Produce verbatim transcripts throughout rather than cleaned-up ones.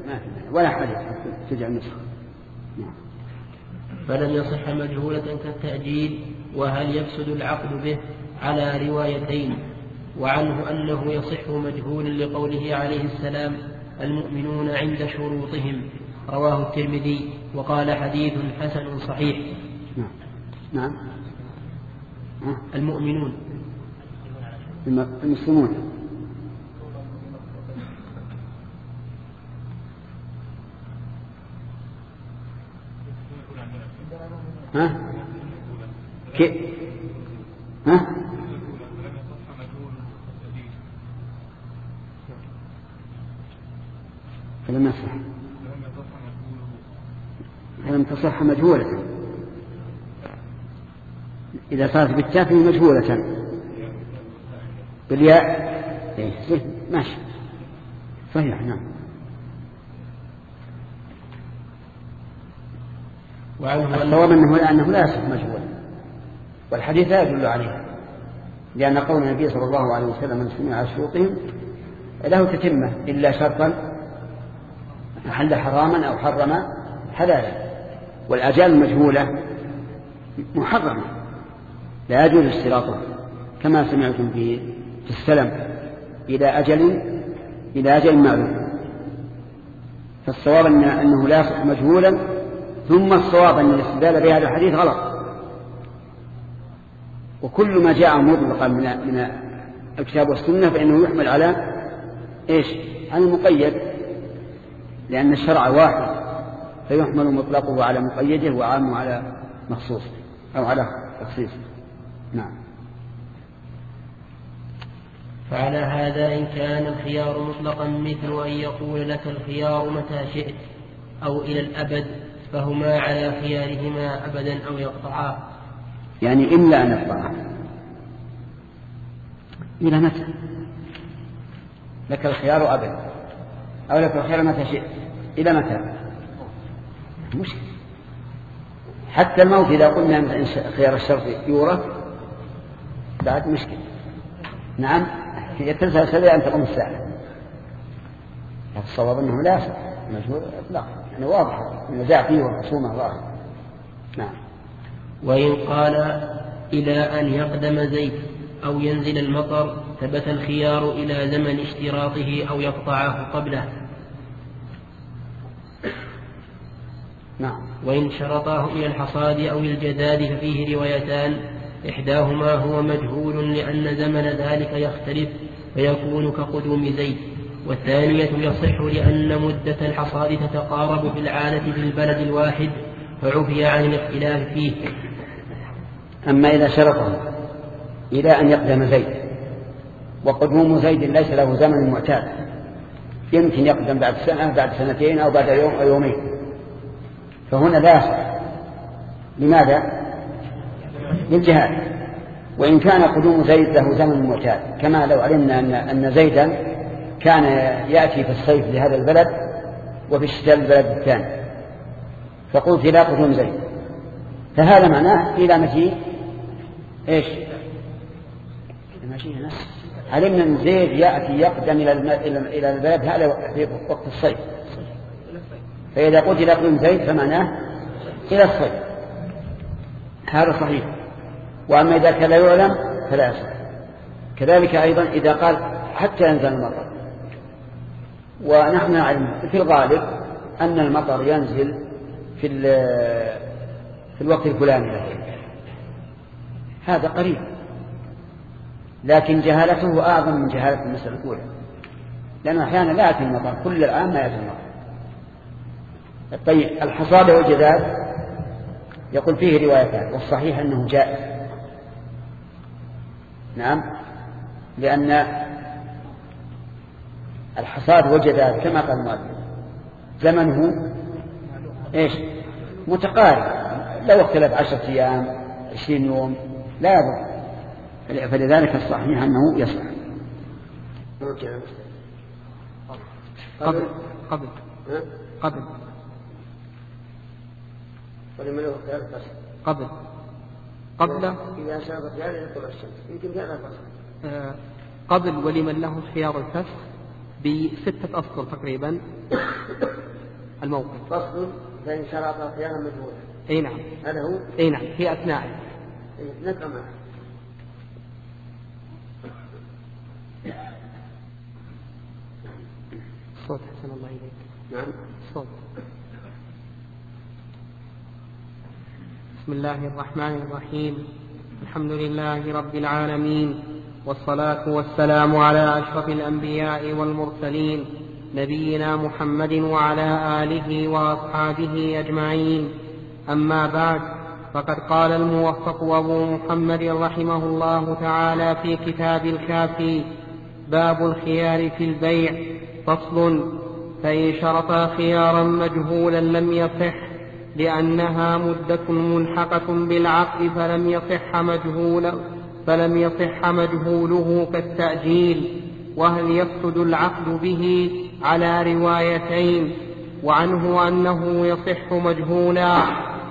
ما ولا حديث تجعل نسخة. فلم يصح مجهولة كالتأجيل. وهل يفسد العقد به؟ على روايتين. وعنه أنه يصح مجهولا لقوله عليه السلام المؤمنون عند شروطهم، رواه الترمذي وقال حديث حسن صحيح. نعم نعم المؤمنون المسلمون ها كيف ها فلم يصح فلم تصح مجهولة. إذا صارت بالتاء مجهولة بالياء إيه ماشي صحيح. نعم. الصواب أنه, أنه لا يصح مجهولا، والحديث لا يدل عليه، لأن قول النبي صلى الله عليه وسلم المسلمين على شروطهم له تتمة إلا شرطا أحل حراما أو حرم حلالا، والأجال المجهولة محرمة لا يجوز اشتراطها كما سمعتم في في السلم إلى أجل إلى أجل معلوم. فالصواب أنه لا يصح مجهولا، ثم الصواب أن الاستدلال بهذا الحديث غلط. وكل ما جاء مطلقا من من الكتاب والسنة فإنه يحمل على إيش؟ على المقيد، لأن الشرع واحد فيحمل مطلقه على مقيده وعامه على مخصوص أو على تخصيص. نعم. فعلى هذا إن كان الخيار مطلقا مثل أن يقول لك الخيار متى شئت أو إلى الأبد، فهما على خيارهما أبدا أو يقطعا. يعني إلا أن يقطعا. إلى متى؟ لك الخيار أبدا أو لك الخيار متى شئت، إلى متى؟ مشكلة. حتى الموت إذا قلنا أن خيار الشرط يورث بعد مشكلة. نعم. في تلك سبيل أن تقوم الساعة. الصواب أنه لا يصح مجهول إطلاقا، يعني واضح النزاع فيه والخصومة ظاهرة. نعم. وإن قال إلى أن يقدم زيت أو ينزل المطر ثبت الخيار إلى زمن اشتراطه أو يقطعه قبله. نعم. وإن شرطاه إلى الحصاد أو الجداد ففيه روايتان، إحداهما هو مجهول لأن زمن ذلك يختلف فيكون كقدوم زيت، والثانية يصح لأن مدة الحصاد تتقارب في العادة في البلد الواحد فعفي عن الاختلاف فيه. أما إذا شرطه إلى أن يقدم زيد، وقدوم زيد ليس له زمن معتاد، يمكن يقدم بعد سنة بعد سنتين أو بعد يوم أو يومين، فهنا لا يصح. لماذا؟ للجهاد. وإن كان قدوم زيد له زمن معتاد، كما لو علمنا أن, أن زيدا كان يأتي في الصيف لهذا البلد وفي الشتاء البلد الثاني، فقلت لا قدوم زيد، فهذا معناه إلى مجيء إيش؟ مجيء نفسه. علمنا أن زيد يأتي يقدم إلى البلد هذا في وقت الصيف، فإذا قلت إلى قدوم زيد فمعناه إلى الصيف، هذا صحيح. وأما إذا كان لا يعلم فلا يصح. كذلك أيضا إذا قال حتى ينزل المطر، ونحن نعلم في الغالب أن المطر ينزل في في الوقت الفلاني، هذا قريب، لكن جهالته أعظم من جهالة المسألة الأولى، لأنه أحيانا لا يأتي المطر كل العام، ما يأتي المطر. طيب الحصاد والجداد يقول فيه روايتان، والصحيح أنه جائز. نعم. لأن الحصاد والجداد كما قال المؤلف زمنه إيش؟ متقارب، لو اختلف عشرة أيام عشرين يوم لا يضر، فلذلك الصحيح أنه يصح. قبل قبل قبل قبل قبل إذا شابت هذه يطلع الشمس يمكن هذا الفصل قبل ولمن له خيار الفسخ بستة أسطر تقريبا الموقف. فصل فإن شرط خيارا مجهولا. أي نعم. هذا هو. أي نعم في أثناء. نقرأ معه. الصوت حسن الله إليك. نعم. الصوت. بسم الله الرحمن الرحيم. الحمد لله رب العالمين، والصلاة والسلام على أشرف الأنبياء والمرسلين نبينا محمد وعلى آله وأصحابه أجمعين. أما بعد، فقد قال الموفق أبو محمد رحمه الله تعالى في كتاب الكافي: باب الخيار في البيع. فصل: فإن شرطا خيارا مجهولا لم يصح، لأنها مدة ملحقة بالعقد فلم يصح مجهولا فلم يصح مجهوله كالتأجيل. وهل يفسد العقد به على روايتين: وعنه أنه يصح مجهولا.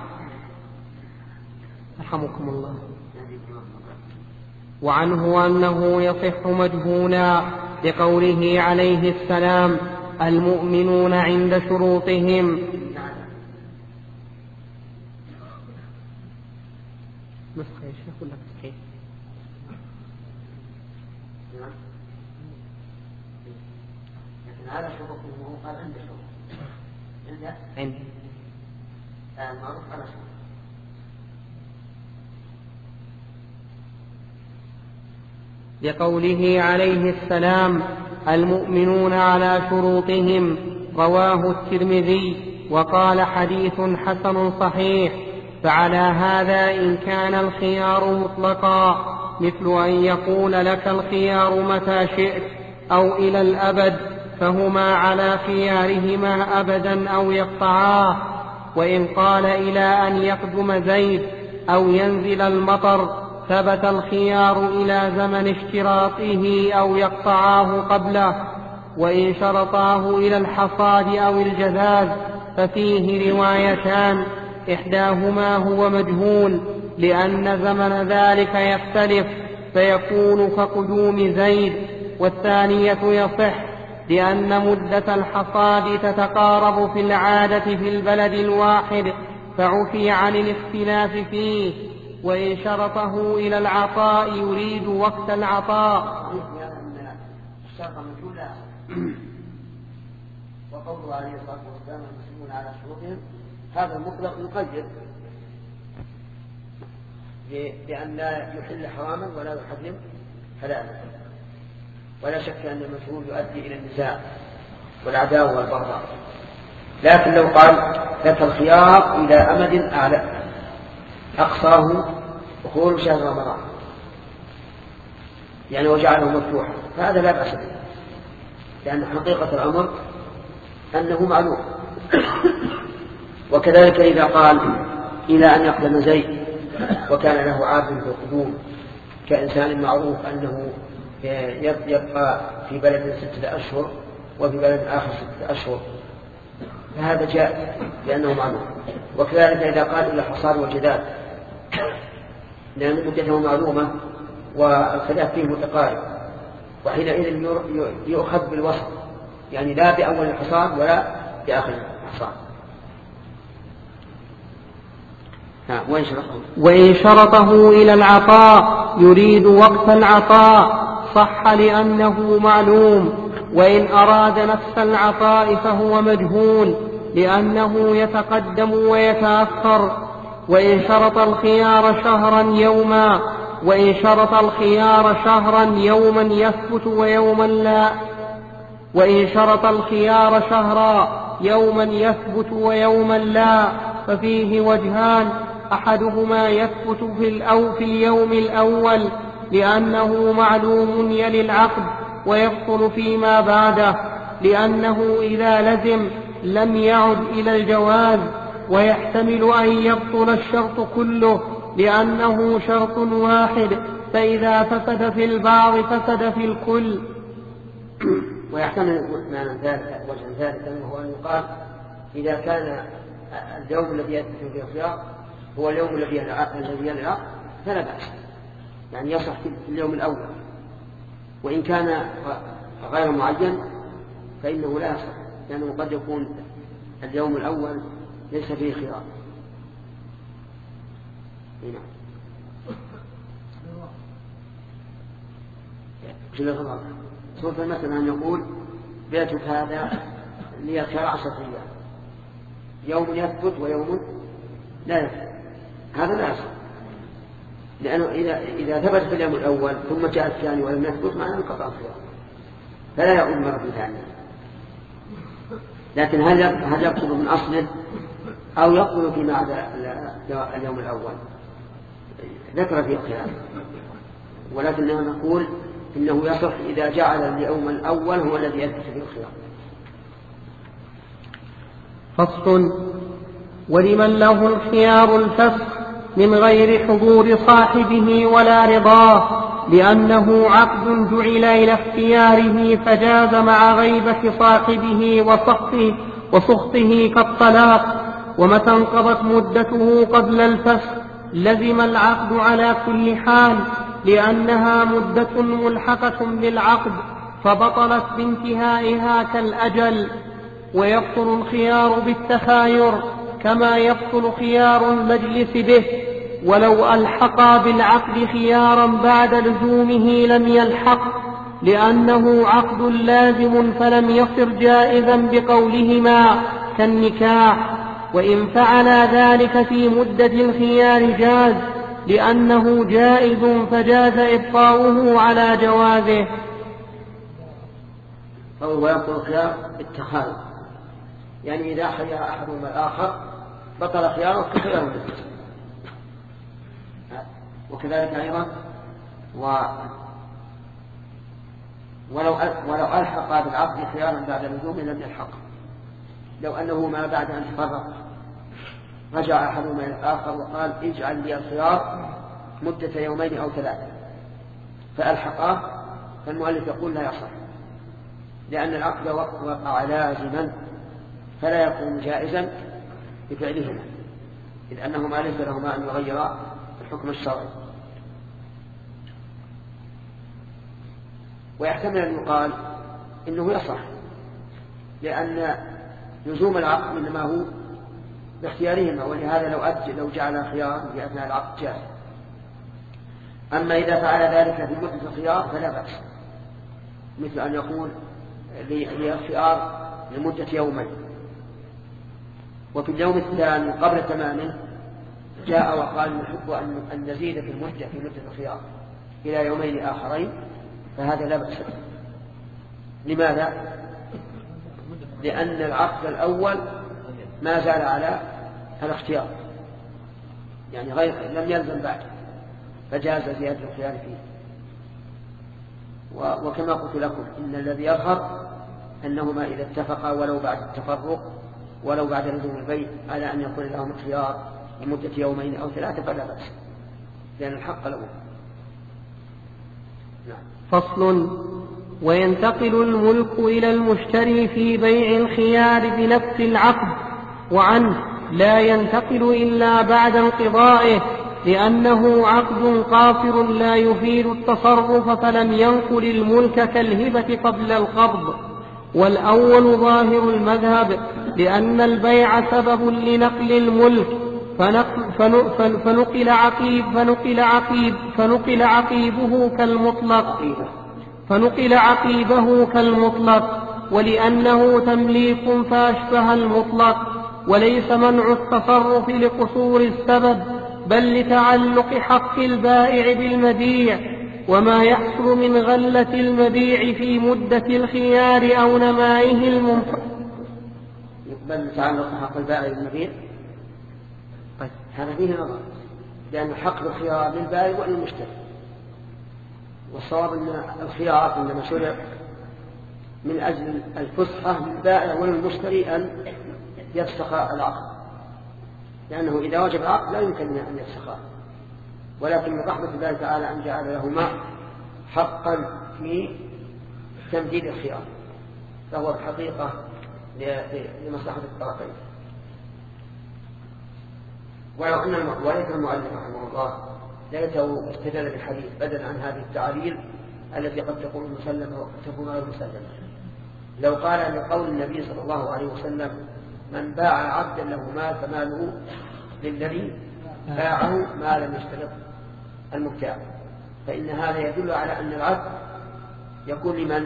رحمكم الله. وعنه أنه يصح مجهولا لقوله عليه السلام: المؤمنون عند شروطهم. نسخة يا شيخ ولا صحيح؟ لكن هذا شروطه قال عند شروط. عند عند معروف على شروط. لقوله عليه السلام: المؤمنون على شروطهم. رواه الترمذي وقال: حديث حسن صحيح. فعلى هذا إن كان الخيار مطلقا، مثل أن يقول لك الخيار متى شئت أو إلى الأبد، فهما على خيارهما أبدا أو يقطعاه. وإن قال إلى أن يقدم زيد أو ينزل المطر، ثبت الخيار إلى زمن اشتراطه أو يقطعاه قبله. وإن شرطاه إلى الحصاد أو الجذاذ ففيه روايتان: إحداهما هو مجهول لأن زمن ذلك يختلف فيكون كقدوم زيد، والثانية يصح لأن مدة الحصاد تتقارب في العادة في البلد الواحد فعفي عن الاختلاف فيه. وإن شرطه إلى العطاء يريد وقت العطاء. وقوله عليه الصلاة والسلام: المسلمون على شروطهم، هذا المطلق يقيد بأن لا يحل حراما ولا يحرم حلالا. ولا شك أن المشهور يؤدي إلى النزاع والعداوة والبغضاء. لكن لو قال لك الخيار إلى أمد أعلى أقصاه دخول شهر رمضان، يعني وجعله مفتوحا، فهذا لا بأس به، لأن حقيقة الأمر أنه معلوم. وكذلك إذا قال إلى أن يقدم زيد وكان له عادة في القدوم، كإنسان معروف أنه يبقى في بلد ستة أشهر وفي بلد آخر ستة أشهر، فهذا جاء لأنه معلوم. وكذلك إذا قال إلى الحصاد والجداد، لأن مدته معلومة والخلاف فيه متقارب، وحينئذ يؤخذ بالوسط، يعني لا بأول الحصاد ولا بآخر الحصاد. وإن شرطه, وإن شرطه إلى العطاء يريد وقت العطاء صح لأنه معلوم. وإن أراد نفس العطاء فهو مجهول لأنه يتقدم ويتأخر. وإن شرط الخيار شهرا يوما وإن شرط الخيار شهرا يوما يثبت ويوما لا وإن شرط الخيار شهرا يوما يثبت ويوما لا ففيه وجهان: أحدهما يثبت في الأو في اليوم الأول لأنه معلوم يلي العقد ويبطل فيما بعده، لأنه إذا لزم لم يعد إلى الجواز، ويحتمل أن يبطل الشرط كله لأنه شرط واحد، فإذا فسد في البعض فسد في الكل. ويحتمل معنى ذلك وجه ذلك أنه أن يقال إذا كان اليوم الذي يثبت فيه الخيار هو اليوم الذي يلي العقد فلا بأس، يعني يصح في اليوم الأول. وإن كان غير معين فإنه لا يصح، لأنه قد يكون اليوم الأول ليس فيه خيار. هنا سوف مثلا أن يقول بيتك هذا لي خيار عشرة أيام، يوم يثبت ويوم لا يثبت، هذا لا يصح، لأنه إذا, إذا ثبت في اليوم الأول ثم جاء الثاني ولم يثبت معناه انقطع الخيار، فلا يعود مرة ثانية. لكن هل هل يبطل من أصله أو يبطل فيما عدا اليوم الأول؟ ذكر فيه الخلاف، ولكننا نقول إنه يصح إذا جعل اليوم الأول هو الذي يثبت فيه الخيار. فصل. ولمن له الخيار الفسخ من غير حضور صاحبه ولا رضاه، لأنه عقد جعل إلى اختياره فجاز مع غيبة صاحبه وسخطه, وسخطه كالطلاق. ومتى انقضت مدته قبل الفسخ لزم العقد على كل حال، لأنها مدة ملحقة بالعقد فبطلت بانتهائها كالأجل. ويبطل الخيار بالتخاير كما يبطل خيار المجلس به، ولو ألحقا بالعقد خيارا بعد لزومه لم يلحق، لأنه عقد لازم فلم يصر جائزا بقولهما كالنكاح. وإن فعلا ذلك في مدة الخيار جاز، لأنه جائز فجاز إبقاؤه على جوازه. فهو يبطل الخيار بالتخاير، يعني إذا خير أحدهما الآخر بطل خياره كخيار المجلس. وكذلك أيضا و ولو ولو ألحق بالعقد خيارا بعد لزوم لم يلحق، لو أنه ما بعد أن تفرق رجع أحدهما إلى الآخر وقال اجعل لي الخيار مدة يومين أو ثلاثة فألحقاه، فالمؤلف يقول لا يصح، لأن العقد وقع لازما فلا يكون جائزا بفعلهما، إذ أنهما ليس لهما أن يغيرا الحكم الشرعي. ويحتمل أن يقال إنه يصح، لأن لزوم العقد إنما هو باختيارهما، ولهذا لو أجل لو جعل خيار في أثناء العقد جاز. أما إذا فعل ذلك في مدة الخيار فلا بأس، مثل أن يقول لي الخيار لمدة يومين، وفي اليوم الثاني قبل تمامه جاء وقال نحب أن نزيد في المدة في مدة الخيار إلى يومين آخرين، فهذا لا بأس. لماذا؟ لأن العقد الأول ما زال على الاختيار، يعني غير لم يلزم بعد، فجاز زيادة الخيار فيه. وكما قلت لكم إن الذي يظهر أنهما إذا اتفقا ولو بعد التفرق ولو بعد لزوم البيت على أن يكون لهم الخيار لمدة يومين أو ثلاثة فلا بأس، لأن الحق له. فصل. وينتقل الملك إلى المشتري في بيع الخيار بنفس العقد، وعنه لا ينتقل إلا بعد انقضائه، لأنه عقد قاصر لا يفيد التصرف فلم ينقل الملك كالهبة قبل القبض. والأول ظاهر المذهب، لأن البيع سبب لنقل الملك، فنقل, فنقل عقيب فنقل عقيب فنقل عقيبه كالمطلق فنقل عقيبه كالمطلق ولأنه تمليك فأشبه المطلق، وليس منع التصرف لقصور السبب بل لتعلق حق البائع بالمبيع، وما يحصل من غلة المبيع في مدة الخيار أو نمائه المنفق. يقبل تعلق حق البائع بالمبيع؟ طيب هذا فيه نظر، لأن حق الخيار للبائع وللمشتري، والصواب أن الخيار عندما شرع من أجل الفسحة للبائع وللمشتري أن يفسخ العقد، لأنه إذا وجب العقد لا يمكن أن يفسخه، ولكن من رحمة الله تعالى أن جعل لهما حقا في تمديد الخيار، فهو الحقيقة لمصلحة الطرفين. ولو أن المؤلف رحمه الله ليته استدل بالحديث بدلا عن هذه التعاليل التي قد تكون مسلمة وقد تكون غير مسلمة، لو قال لقول النبي صلى الله عليه وسلم من باع عبدا له مال فماله للذي باعه ما لم يشترط المبتاع، فإن هذا يدل على أن العبد يكون لمن؟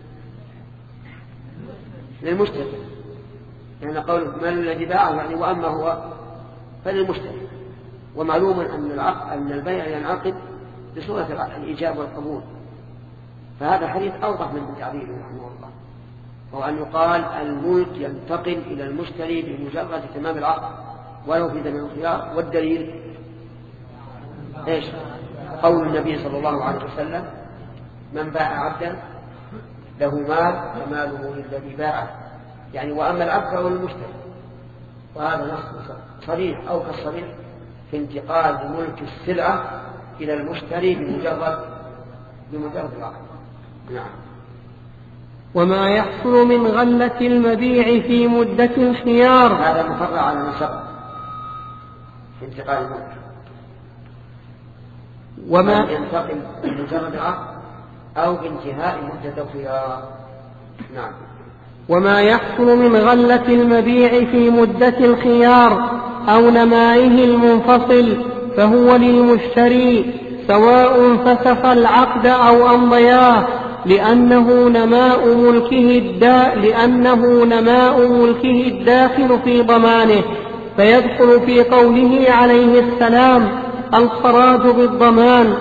للمشتري، يعني قول مال الذي باعه يعني وأما هو فللمشتري. ومعلوم أن العقد أن البيع ينعقد بصورة الإيجاب والقبول، فهذا حديث أوضح من تعبيره رحمه الله، وهو أن يقال الملك ينتقل إلى المشتري بمجرد تمام العقد ولو في دم الخيار. والدليل إيش؟ قول النبي صلى الله عليه وسلم من باع عبدا له مال فماله للذي باعه، يعني وأما العبد فهو للمشتري. وهذا نص صريح أو كالصريح في انتقال ملك السلعة إلى المشتري بمجرد بمجرد العقد. نعم. وما يحصل من غلة المبيع في مدة الخيار هذا مفرع على نسق في انتقال الملك، وما ينتقل بمجرد العقد أو بانتهاء مدة الخيار. نعم. وما يحصل من غلة المبيع في مدة الخيار أو نمائه المنفصل فهو للمشتري سواء فسخ العقد أو أمضياه، لأنه نماء ملكه الدا لأنه نماء ملكه الداخل في ضمانه، فيدخل في قوله عليه السلام الخراج بالضمان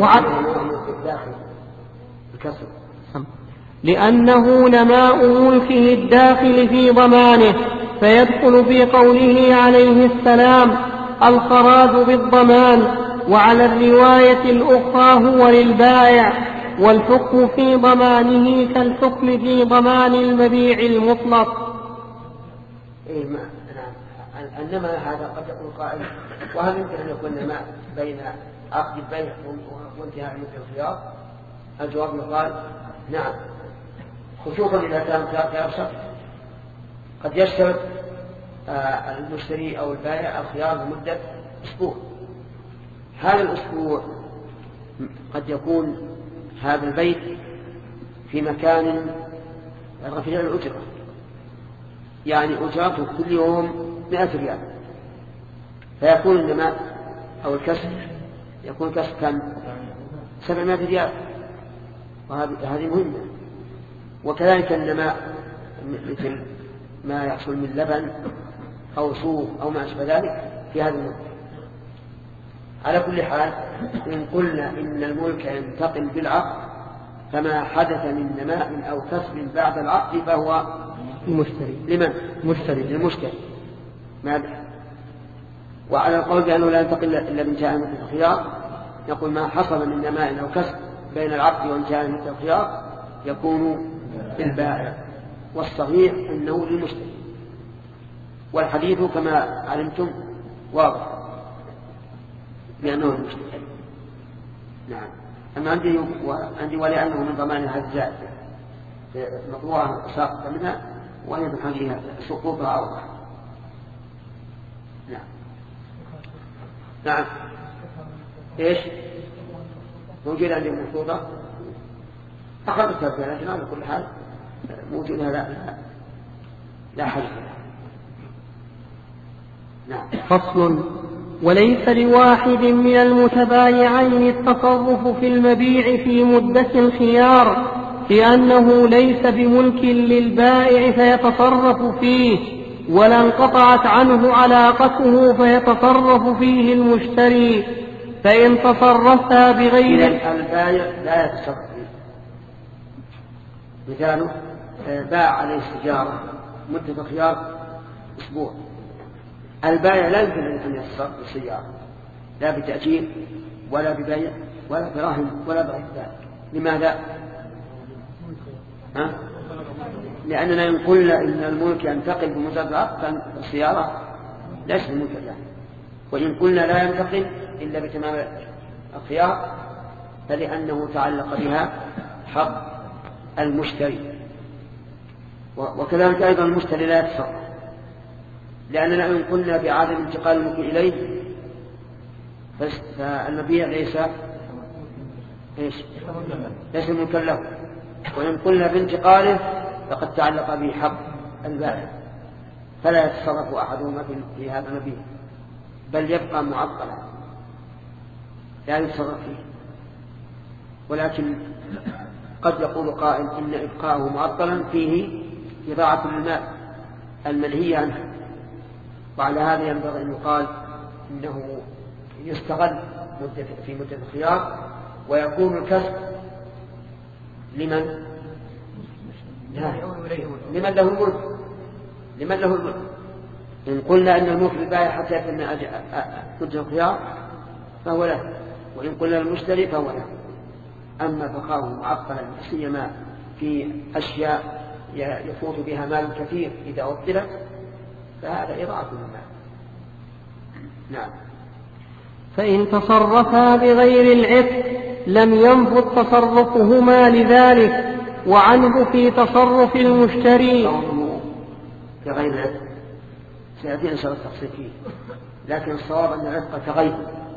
لأنه نماء ملكه الداخل في ضمانه، فيدخل في قوله عليه السلام الخراج بالضمان. وعلى الرواية الأخرى هو للبائع، والحكم في ضمانه كالحكم في ضمان المبيع المطلق. إيه ما إنما هذا قد يقول قائل وهل يمكن أن يكون نماء بين عقد البيع وانتهاء مدة الخيار؟ الجواب يقال نعم، خصوصا إذا كان خيار شرط. قد يشترط المشتري أو البائع الخيار لمدة أسبوع، هذا الأسبوع قد يكون هذا البيت في مكان رفيع الأجرة، يعني أجرته كل يوم مئة ريال، فيكون النماء أو الكسب يكون كسب كم؟ سبعمائة ريال، وهذه مهمة. وكذلك النماء مثل ما يحصل من لبن أو صوف أو ما أشبه ذلك في هذا المدة. على كل حال إن قلنا إن الملك ينتقل بالعقد فما حدث من نماء أو كسب بعد العقد فهو المشتري. لمن؟ مشتري. للمشتري. ماذا؟ وعلى القول بأنه لا ينتقل إلا بانتهاء مدة الخيار يقول ما حصل من نماء أو كسب بين العقد وانتهاء مدة الخيار يكون للبائع، والصحيح أنه للمشتري. والحديث كما علمتم واضح بأنه للمشتري. نعم. أما عندي وعندي ولأنه من ضمان هذا الزائد مطلوعة ساقط منها وهي بحاجها سقوطها أوضح. نعم. نعم. إيش؟ موجود عندي مخطوطة أخذتها في الأجنة على كل حال موجودها لا لا حاجة. نعم. فصل. وليس لواحد من المتبايعين التصرف في المبيع في مدة الخيار، لأنه ليس بملك للبائع فيتصرف فيه، ولا انقطعت عنه علاقته فيتصرف فيه المشتري، فإن تصرفها بغير البائع لا يتصرف فيه. مثاله باع عليه السجارة مدة الخيار أسبوع، البائع لا يمكن أن يتصرف بالسيارة لا بتأجيل ولا ببيع ولا براهن ولا بغير ذلك. لماذا؟ ها؟ لأننا إن قلنا إن الملك ينتقل بمجرد عقد السيارة ليس الملك له، وإن قلنا لا ينتقل إلا بتمام الخيار فلأنه تعلق بها حق المشتري. وكذلك أيضا المشتري لا يتصرف، لأننا إن قلنا بعدم انتقال الملك إليه فالمبيع ليس إيش؟ ليس ملكا له، وإن قلنا بانتقاله فقد تعلق به حق البائع، فلا يتصرف أحدهما في هذا المبيع، بل يبقى معطلا لا يتصرف فيه. ولكن قد يقول قائل إن إبقاءه معطلا فيه إضاعة للمال المنهي عنه، وعلى هذا ينبغي أن يقال إنه يستغل في مدة الخيار، ويكون الكسب لمن لمن له الملك لمن له الملك إن قلنا أن الملك للبائع حتى يكون مدة الخيار فهو له، وإن قلنا للمشتري فهو له. أما بقاؤه معطلا سيما في أشياء يفوت بها مال كثير إذا أبطلت فهذا إضاعة للمال. نعم. فإن تصرفا بغير العتق لم ينفذ تصرفهما لذلك. وعنه في تصرف المشتري كغير العتق سيأتينا إن شاء الله التفصيل فيه، لكن الصواب أن العتق كغير،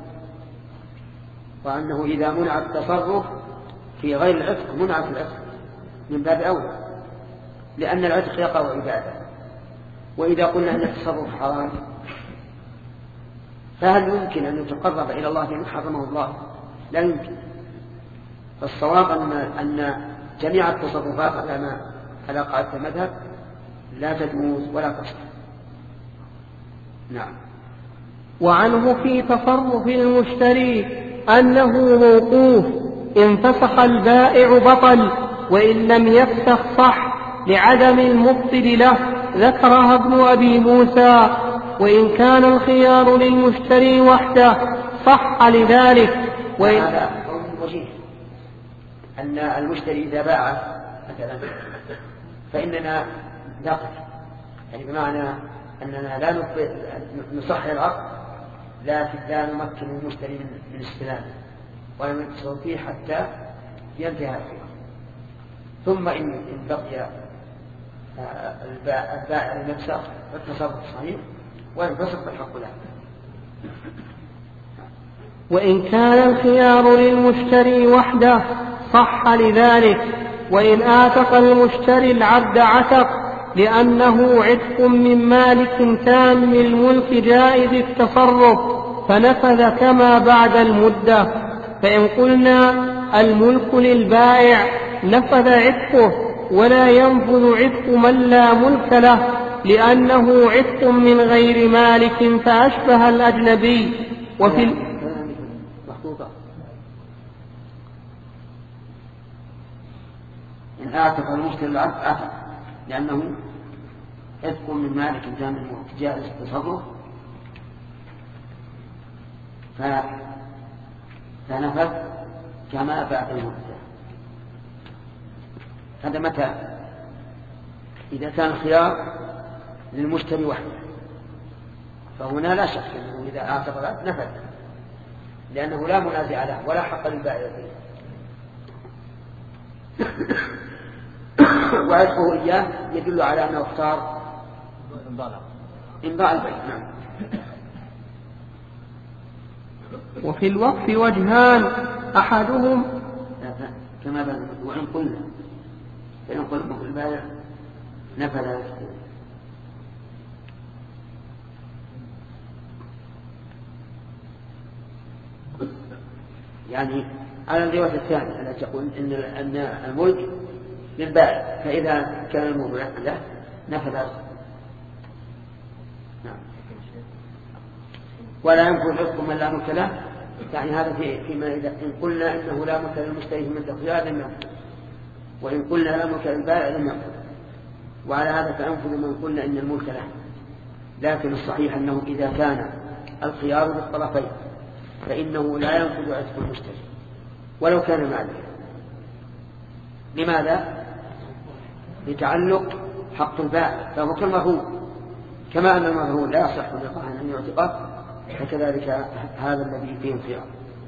وأنه إذا منع التصرف في غير العتق منع في العتق من باب أولى، لأن العتق يقع عبادة. وإذا قلنا أن التصرف حرام فهل يمكن أن يتقرب إلى الله بما حرمه الله؟ لا يمكن. فالصواب أن أن جميع التصرفات على ما على قاعدة المذهب لا تجوز ولا تصح. نعم. وعنه في تصرف المشتري أنه موقوف، إن فسخ البائع بطل، وإن لم يفسخ صح لعدم المبطل له، ذكرها ابن أبي موسى. وإن كان الخيار للمشتري وحده صح لذلك. وإن هذا قول وجيه أن المشتري إذا باع مثلا فإننا نقف، يعني بمعنى أننا لا نصح العقد، لكن لا نمكن المشتري من استلامه ولا نتصل فيه حتى ينتهي الخيار. ثم إن بقي البائع لنفسه فالتصرف صحيح، وإن فسق فالحق له. وإن كان الخيار للمشتري وحده صح لذلك. وإن آتق المشتري العبد عتق لأنه عتق من مالك تام الملك جائز التصرف، فنفذ كما بعد المدة. فإن قلنا الملك للبائع نفذ عتقه، ولا ينفذ عتق من لا ملك له لأنه عتق من غير مالك فأشبه الأجنبي. وفي ال... إن أعتق المشتري العبد أعتق لأنه عتق من مالك تام الملك جائز التصرف، فنفذ كما بعد المدة. هذا متى؟ إذا كان الخيار للمشتري وحده، فهنا لا شك أنه إذا أعتق العبد نفذ، لأنه لا منازع له ولا حق للبائع فيه، وعتقه إياه يدل على أنه اختار إمضاء البيع. نعم. وفي الوقف وجهان، أحدهم كما بان وإن قلنا فإن قلنا في البائع نفذ، يعني على الرواية الثانية التي تقول إن أن الملك للبائع، فإذا كان الملك له نفذ. نعم. ولا ينفذ عتق من لا ملك له، يعني هذا في فيما إذا إن قلنا إنه لا ملك للمشتري من الخيار لم ينفذ، وإن قلنا لا ملك للبائع لم ينفذ. وعلى هذا فأنفذ من قلنا إن الملك له. لكن الصحيح أنه إذا كان الخيار للطرفين فإنه لا ينفذ عتق المشتري ولو كان مالكا. لماذا؟ لتعلق حق البائع، فهو كالمرهون، كما أن المرهون لا يصح للقاهن أن يعتقه، فكذلك هذا الذي فيه الخيار.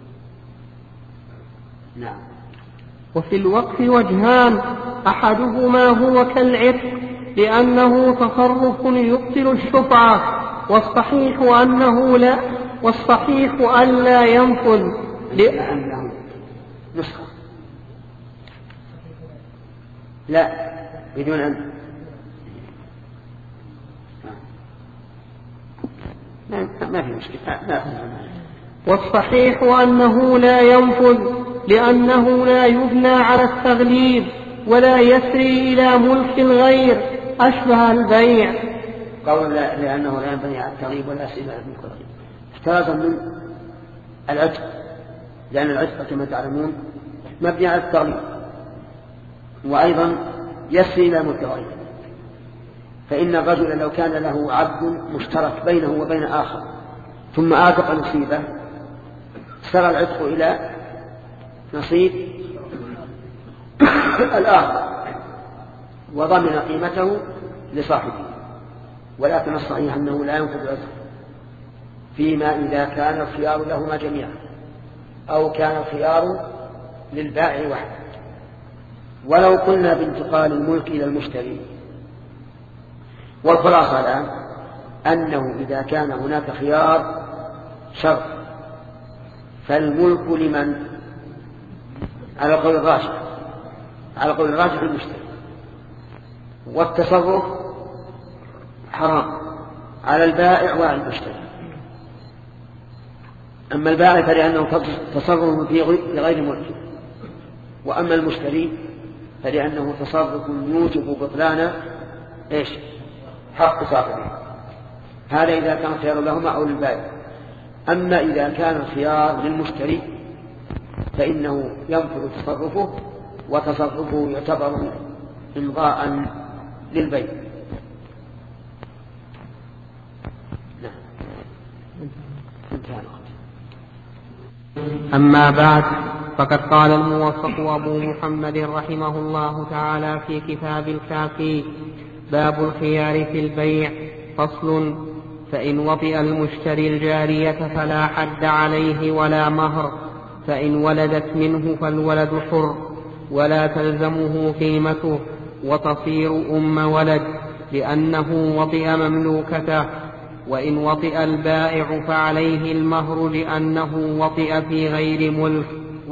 نعم. وفي الوقف وجهان، أحدهما هو كالعتق لأنه تصرف يبطل الشفعة، والصحيح أنه لا والصحيح أن لا ينفذ لأنه نسخة. لا بدون أن ما في مشكلة. والصحيح أنه لا ينفذ لأنه لا يبنى على التغليب ولا يسري إلى ملك الغير أشبه البيع. قول لأنه لا ينبني على التغليب ولا يسري إلى ملك الغير احترازا من العتق، لأن العتق كما تعلمون مبني على التغليب وأيضا يسري إلى ملك الغير. فإن الرجل لو كان له عبد مشترك بينه وبين آخر ثم آتق نصيبه سرى العتق إلى نصيب الآخر وضمن قيمته لصاحبه. ولكن الصحيح أنه لا ينفذ العتق فيما إذا كان الخيار لهما جميعا أو كان الخيار للبائع وحده. ولو قلنا بانتقال الملك إلى المشتري، والخلاصة الآن أنه إذا كان هناك خيار شرط فالملك لمن؟ على قول الراجح على قول الراجح المشتري، والتصرف حرام على البائع وعلى المشتري. أما البائع فلأنه تصرف في غير ملكه، وأما المشتري فلأنه تصرف يوجب بطلان إيش؟ حق صاحبه. هذا إذا كان خيار لهما أو للبائع. أما إذا كان الخيار للمشتري فإنه ينفذ تصرفه وتصرفه يعتبر إمضاء للبيع. أما بعد، فقد قال الموفق أبو محمد رحمه الله تعالى في كتاب الكافي: باب الخيار في البيع. فصل: فإن وطئ المشتري الجارية فلا حد عليه ولا مهر، فإن ولدت منه فالولد حر ولا تلزمه قيمته وتصير أم ولد لأنه وطئ مملوكته. وإن وطئ البائع فعليه المهر لأنه وطئ في غير ملك.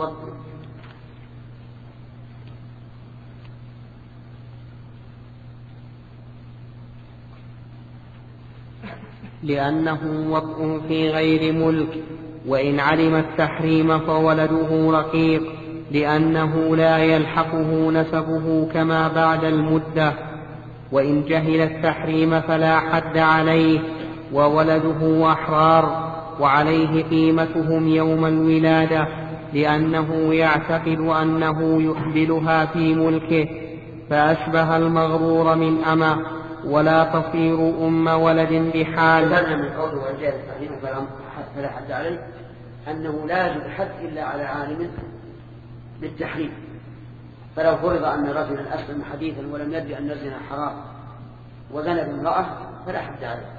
لأنه وطئ في غير ملك. وإن علم التحريم فولده رقيق لأنه لا يلحقه نسبه كما بعد المدة. وإن جهل التحريم فلا حد عليه وولده أحرار وعليه قيمتهم يوم الولادة لأنه يعتقد أنه يحبلها في ملكه فأشبه المغرور من أمه ولا تصير أم ولد بحال. من قوله وجهل التحريم فلا حد عليه أنه لا يجب حد إلا على عالم بالتحريم. فلو فرض أن رجلا أسلم حديثا ولم يدري أن الزنا حرام وزنى بامرأة فلا حد عليه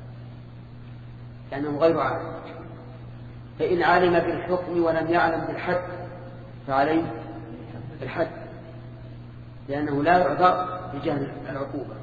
لأنه غير عالم. فإن علم بالحكم ولم يعلم بالحد فعليه الحد لأنه لا يعذر بجهل العقوبة.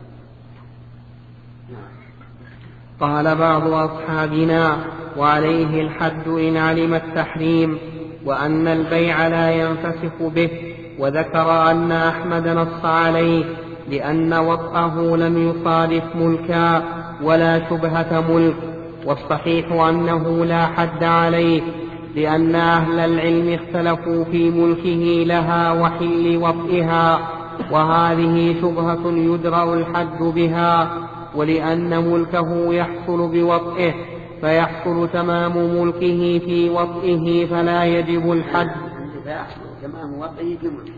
قال بعض أصحابنا: وعليه الحد إن علم التحريم وأن البيع لا ينفسخ به. وذكر أن أحمد نص عليه لأن وطئه لم يصادف ملكا ولا شبهة ملك. والصحيح أنه لا حد عليه لأن أهل العلم اختلفوا في ملكه لها وحل وطئها، وهذه شبهة يدرأ الحد بها. ولأن ملكه يحصل بوطئه فيحصل تمام ملكه في وطئه فلا يجب الحد. فيحصل تمام وطئه في ملكه.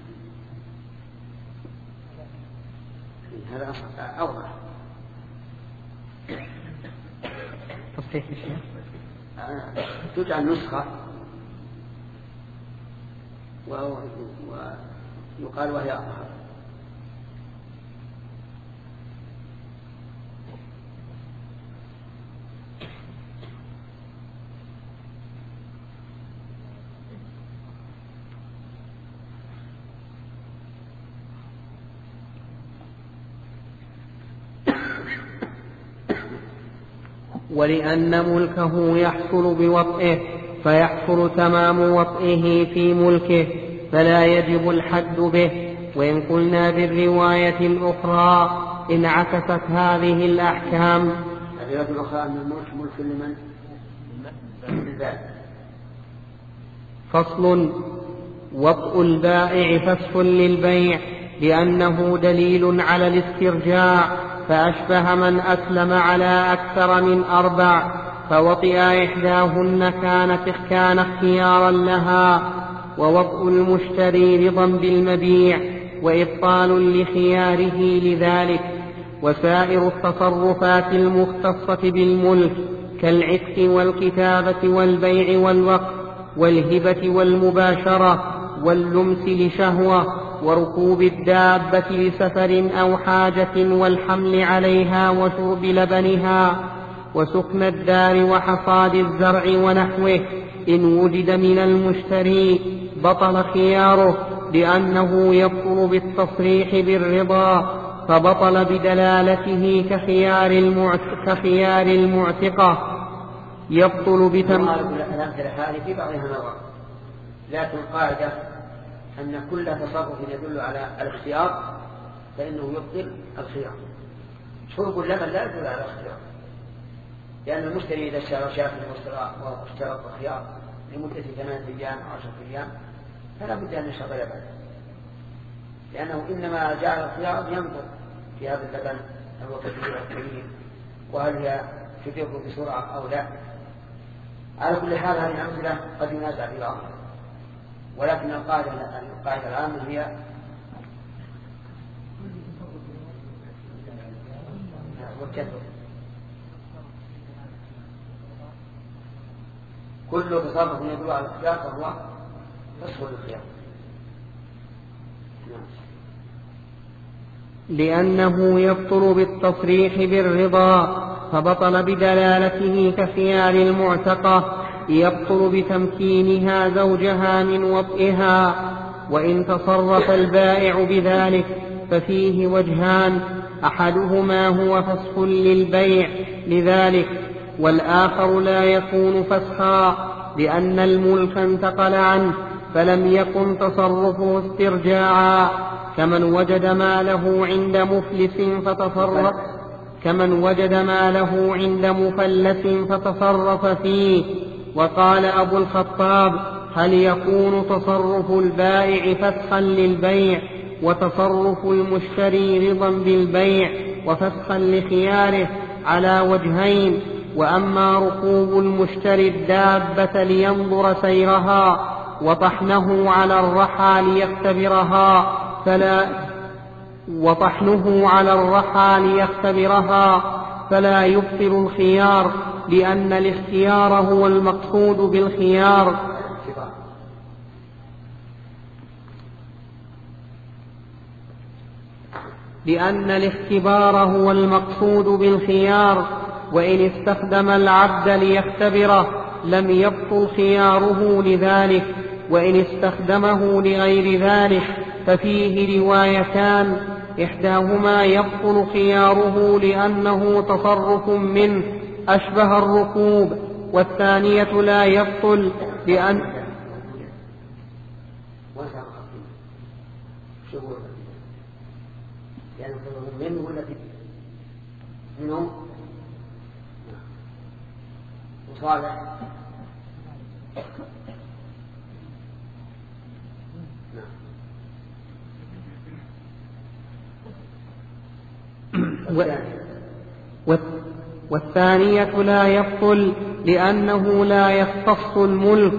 هذا أوضح. تصحيح الشيء تجعل نسخة ويقال وهي أظهر. ولأن ملكه يحصل بوطئه فيحصل تمام وطئه في ملكه فلا يجب الحد به. وإن قلنا بالرواية الأخرى انعكست هذه الأحكام. الرواية الأخرى أن الملك ملك لمن؟ فصل. وطء البائع فسخ للبيع لأنه دليل على الاسترجاع، فأشبه من أسلم على أكثر من أربع فوطئ إحداهن كانت كان اختيارا لها، ووطء المشتري رضا بالمبيع وإبطال لخياره لذلك. وسائر التصرفات المختصة بالملك كالعتق والكتابة والبيع والوقف والهبة والمباشرة واللمس لشهوة وركوب الدابة لسفر أو حاجة والحمل عليها وشرب لبنها وسكن الدار وحصاد الزرع ونحوه، إن وجد من المشتري بطل خياره لأنه يبطل بالتصريح بالرضا، فبطل بدلالته كخيار, المعت... كخيار المعتقة يبطل بتم. هذه في بعضها نظر، لكن قاعدة أن كل تصرف يدل على الاختيار فإنه يبطل الخيار. شرب اللبن لا يدل على الاختيار، لأن المشتري إذا اشترى شاة واشترط الخيار لمدة ثمانية أيام أو عشرة أيام فلا بد أن يشرب لبن، لأنه إنما جعل الخيار ينظر في هذا اللبن هل هو كثير أو قليل، وهل هي تدر بسرعة أو لا. على كل حال هذه الأمثلة قد ينازع في بعضها، ولكن القاعدة القاعدة العامة هي والكثرة. كل تصرف يدل على الاختيار فهو فسخ للخيار. لأنه يبطل بالتصريح بالرضا، فبطل بدلالته كخيار المعتقة يبطل بتمكينها زوجها من وطئها. وإن تصرف البائع بذلك ففيه وجهان، أحدهما هو فسخ للبيع لذلك، والآخر لا يكون فسخا لأن الملك انتقل عنه فلم يكن تصرفه استرجاعا، كمن وجد ماله عند مفلس فتصرف كمن وجد ماله عند مفلس فتصرف فيه. وقال أبو الخطاب: هل يكون تصرف البائع فسخا للبيع وتصرف المشتري رضا بالبيع وفسخا لخياره على وجهين؟ وأما ركوب المشتري الدابة لينظر سيرها وطحنه على الرحى ليختبرها فلا وطحنه على الرحى ليختبرها فلا يبطل الخيار، لأن الاختيار هو المقصود بالخيار لأن الاختبار هو المقصود بالخيار وإن استخدم العبد ليختبره لم يبطل خياره لذلك، وإن استخدمه لغير ذلك ففيه روايتان، إحداهما يبطل خياره لأنه تصرف منه أشبه الركوب، والثانية لا يبطل لأن منهم وصالح والثانية لا يبطل لأنه لا يختص الملك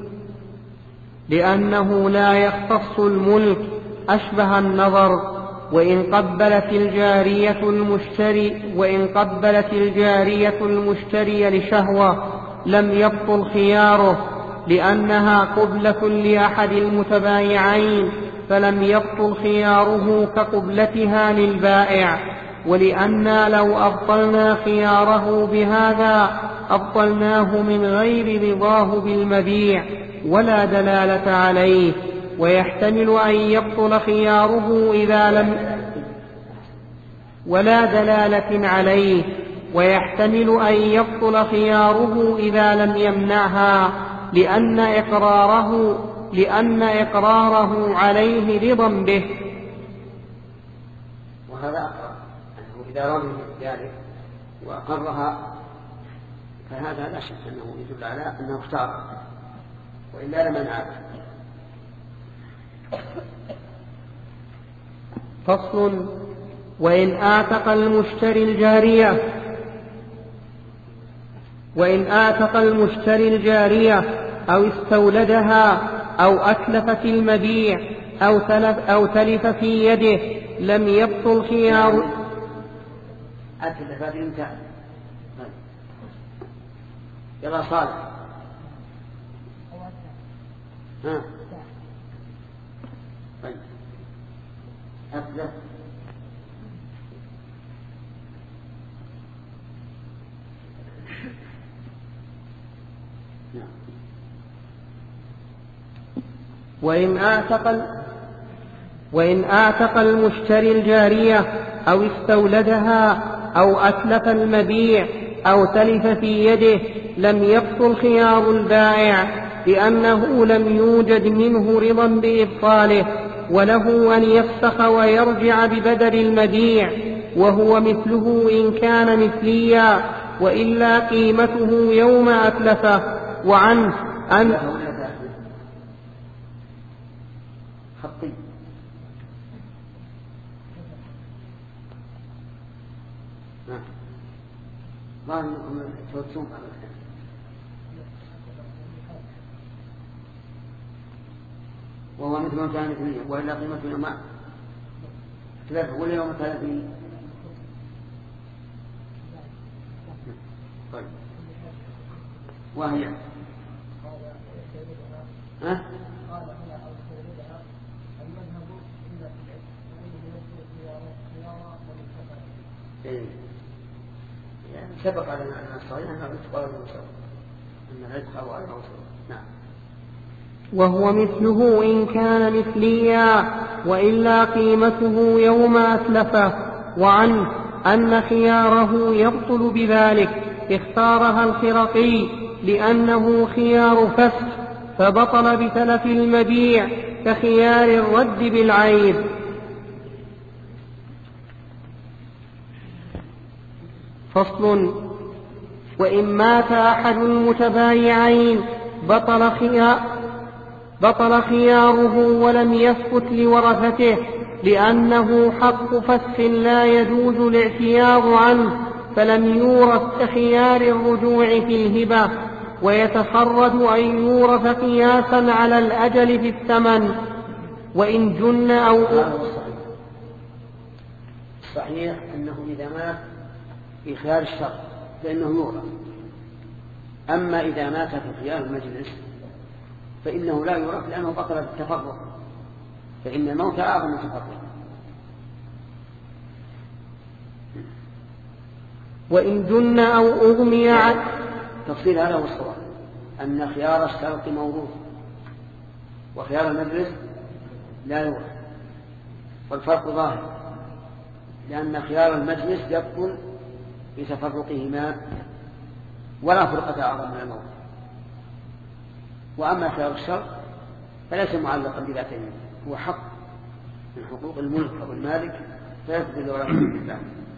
لأنه لا يختص الملك أشبه النظر. وإن قبلت الجارية المشتري وإن قبلت الجارية المشتري لشهوة لم يبطل خياره لأنها قبلة لأحد المتبايعين، فلم يبطل خياره كقبلتها للبائع. ولأننا لو أبطلنا خياره بهذا أبطلناه من غير رضاه بالمبيع ولا دلالة عليه، ويحتمل أن يبطل خياره إذا لم ولا دلالة عليه ويحتمل أن يبطل خياره إذا لم يمنعها، لأن إقراره لأن إقراره عليه رضا به إذا رضي ذلك وأقرها فهذا لا شك أنه يدل على أنه اختار، وإلا لمنعه. فصل: وإن آتق المشتري الجارية وإن آتق المشتري الجارية أو استولدها أو أتلف في المبيع أو تلف, أو تلف في يده لم يبطل خيار. أتلف هذه امتى؟ يلا صالح. ها طيب أتلف وإن آتق وإن آتق المشتري الجارية أو استولدها أو أتلف المبيع أو تلف في يده لم يبطل خيار البائع، لأنه لم يوجد منه رضا بإبطاله، وله أن يفسخ ويرجع ببدل المبيع، وهو مثله إن كان مثليا، وإلا قيمته يوم أتلفه. وعنه أن خطي ما أنكم توتون على الحين وهو مثل ما كان مثليا، وإلا قيمته يوم ثلاثة ولا يوم ثلاثين. طيب وهي ها إيه. يعني سبق على أن الصحيح أنه يتقال المسلم أن العتق أو أنه نعم. وهو مثله إن كان مثليا، وإلا قيمته يوم أتلفه. وعنه أن خياره يبطل بذلك، اختارها الخرقي لأنه خيار فسخ، فبطل بتلف المبيع كخيار الرد بالعيب. فصل: وإن مات أحد المتبايعين بطل خيار بطل خياره ولم يثبت لورثته، لأنه حق فسخ لا يجوز الاعتياض عنه، فلم يورث كخيار الرجوع في الهبة، ويتفرد أن يورث قياسا على الأجل في الثمن. وإن جن أو صحيح أنه إذا مات في خيار الشرط فإنه يورث، أما إذا مات في خيار المجلس فإنه لا يورث، لأنه بطل بالتفرق، فإن الموت أعظم من التفرق. وإن جن أو أغمي عنه. تفصيل هذا هو الصواب، أن خيار الشرط موروث وخيار المجلس لا يورث، والفرق ظاهر، لأن خيار المجلس يبطل بتفرقهما ولا فرقة أعظم من الموت، وأما خيار الشرط فليس معلقا بذاته، هو حق من حقوق الملك أو المالك فيثبت ورثة بالله.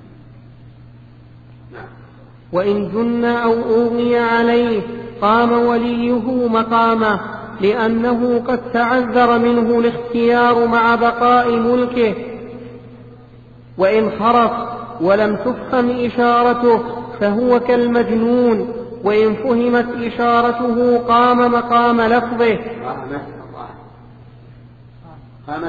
نعم. وإن جن أو أغمي عليه قام وليه مقامه، لأنه قد تعذر منه الاختيار مع بقاء ملكه. وإن خرف ولم تفهم إشارته فهو كالمجنون، وإن فهمت إشارته قام مقام لفظه. قامت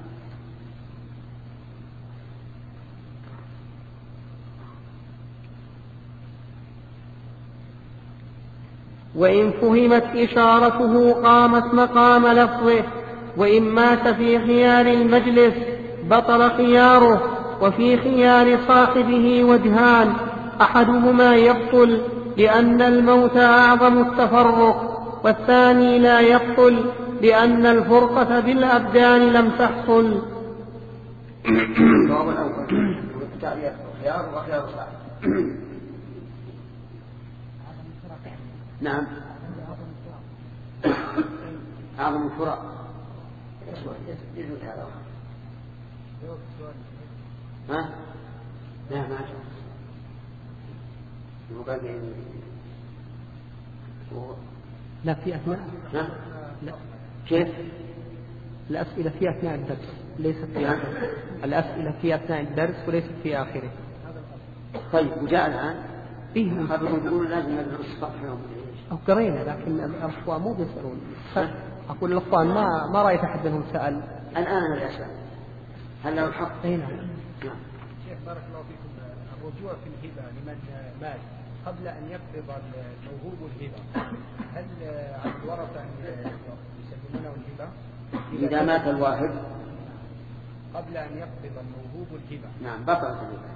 وإن فهمت إشارته قامت مقام لفظه. وإن مات في خيار المجلس بطل خياره، وفي خيار صاحبه وجهان، أحدهما يبطل لأن الموت أعظم التفرق، والثاني لا يبطل لأن الفرقة بالأبدان لم تحصل. الجواب الأول خيار وخيار صاحب. نعم أعظم الفرق يجوز هذا. ها لا ما أشعر مبادئ لا في أثناء ها؟ لا. كيف؟ الأسئلة في أثناء الدرس ليست في آخره. الأسئلة في أثناء الدرس وليست في آخره. طيب وجاء الآن فيه هذا يقولون لازم ندرس الصفحة يوم أو قرينا، لكن الأخوان مو بيسألون. أقول الأخوان ما ما رأيت أحد منهم سأل الآن أنا الأسئلة هل له الحق؟ أي نعم. شيخ بارك الله فيكم، الرجوع في الهبة لمن مات قبل أن يقبض الموهوب الهبة، هل على الورثة أن يسلمونه الهبة؟ إذا مات الواحد قبل أن يقبض الموهوب الهبة نعم بطلت الهبة.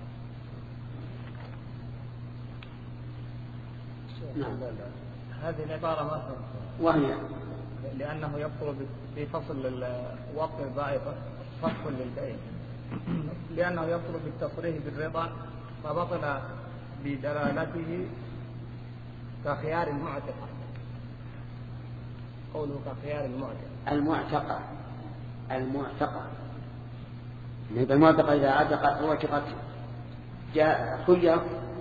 نعم. هذه العبارة ما وهي لأنه يبطل في فصل الوقت الضائقة فصل للبيع، لأنه يبطل بالتصريح بالرضا فبطل بدلالته كخيار المعتقة، قوله كخيار المعتقة المعتقة المعتقة يبقى المعتقة إذا عتقت وعتقت جاء خير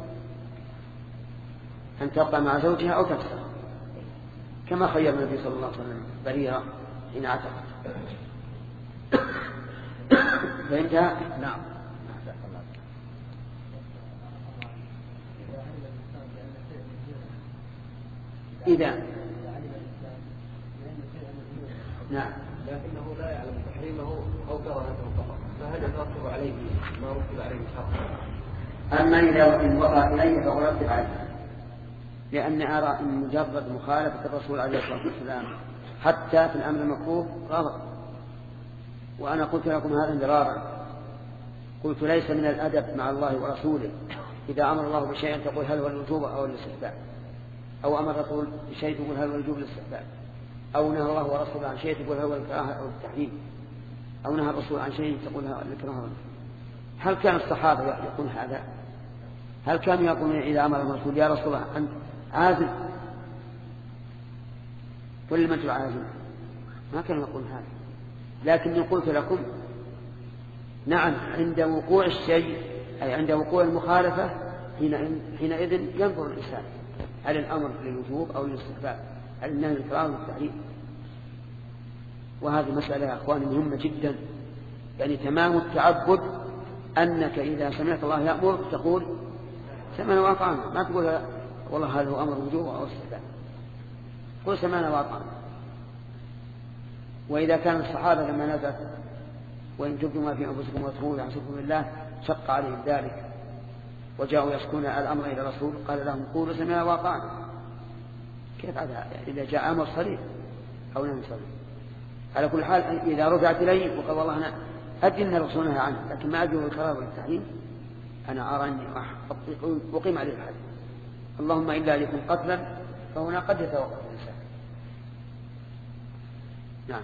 أن تبقى مع زوجها أو تفسر، كما خير النبي صلى الله عليه وسلم بريرة حين عتقت. فإنت نعم. إذا نعم لكنه لا يعلم تحريمه أو كراهته فقط، فهل يترتب عليه ما رتب عليه شرعا؟ أما إذا إن وقع إليه فهو يرتب عليه، لأن أرى أن مجرد مخالفة الرسول عليه الصلاة والسلام حتى في الأمر المكروه غلط. وأنا قلت لكم هذا مرارا، قلت ليس من الأدب مع الله ورسوله إذا أمر الله بشيء تقول هل هو الوجوب أو الاستحباب، أو أمر الرسول بشيء تقول هل هو الوجوب الاستحباب، أو نهى الله ورسوله عن شيء تقول هل هو الكراهة أو التحريم، أو نهى الرسول عن شيء تقول هل الكراهة. هل كان الصحابة يقول هذا؟ هل كانوا يقولون إذا أمر الرسول يا رسول الله أنت عازل ولا ما تبع عازل؟ ما كانوا يقولون هذا. لكن قلت لكم نعم عند وقوع الشيء أي عند وقوع المخالفة حينئذ ينظر الإنسان هل الأمر للوجوب أو للاستحباب، هل النهي للكراهة والتحريم. وهذه مسألة يا أخواني مهمة جدا، يعني تمام التعبد أنك إذا سمعت الله يأمر تقول سمعنا وأطعنا، ما تقول والله هذا هو أمر وجوب أو استحباب، قل سمعنا وأطعنا. وإذا كان الصحابة لما نزلت وإن تبدوا ما في أنفسكم وتخفوه يحسبكم الله شق عليهم ذلك وجاءوا يشكون الأمر إلى الرسول قال لهم قولوا سمعنا وأطعنا. كيف هذا إذا جاء أمر صريح أو نهي صريح؟ على كل حال إذا رجعت إليه وقال والله أنا أدري أن الرسول نهى عنه لكن ما أدري الكراهة والتحريم، أنا أرى أني أقيم عليه الحد، اللهم إلا أن يكون قتلا فهنا قد يتوقف الإنسان. نعم.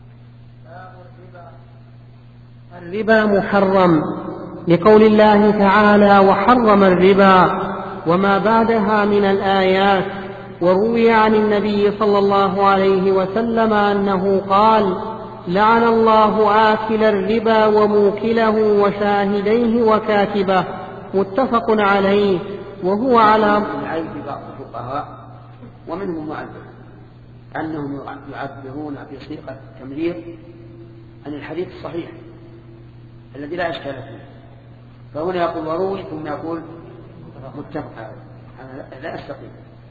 الربا محرم لقول الله تعالى وحرم الربا وما بعدها من الآيات. وروي عن النبي صلى الله عليه وسلم أنه قال لعن الله آكل الربا وموكله وشاهديه وكاتبه، متفق عليه. وهو على العيب بعض الفقهاء ومنهم معذر أنهم يعبرون بصيغة التمرير عن الحديث الصحيح الذي لا إشكال فيه، فهنا يقول وروي ثم يقول متفق عليه، أنا لا أستطيع.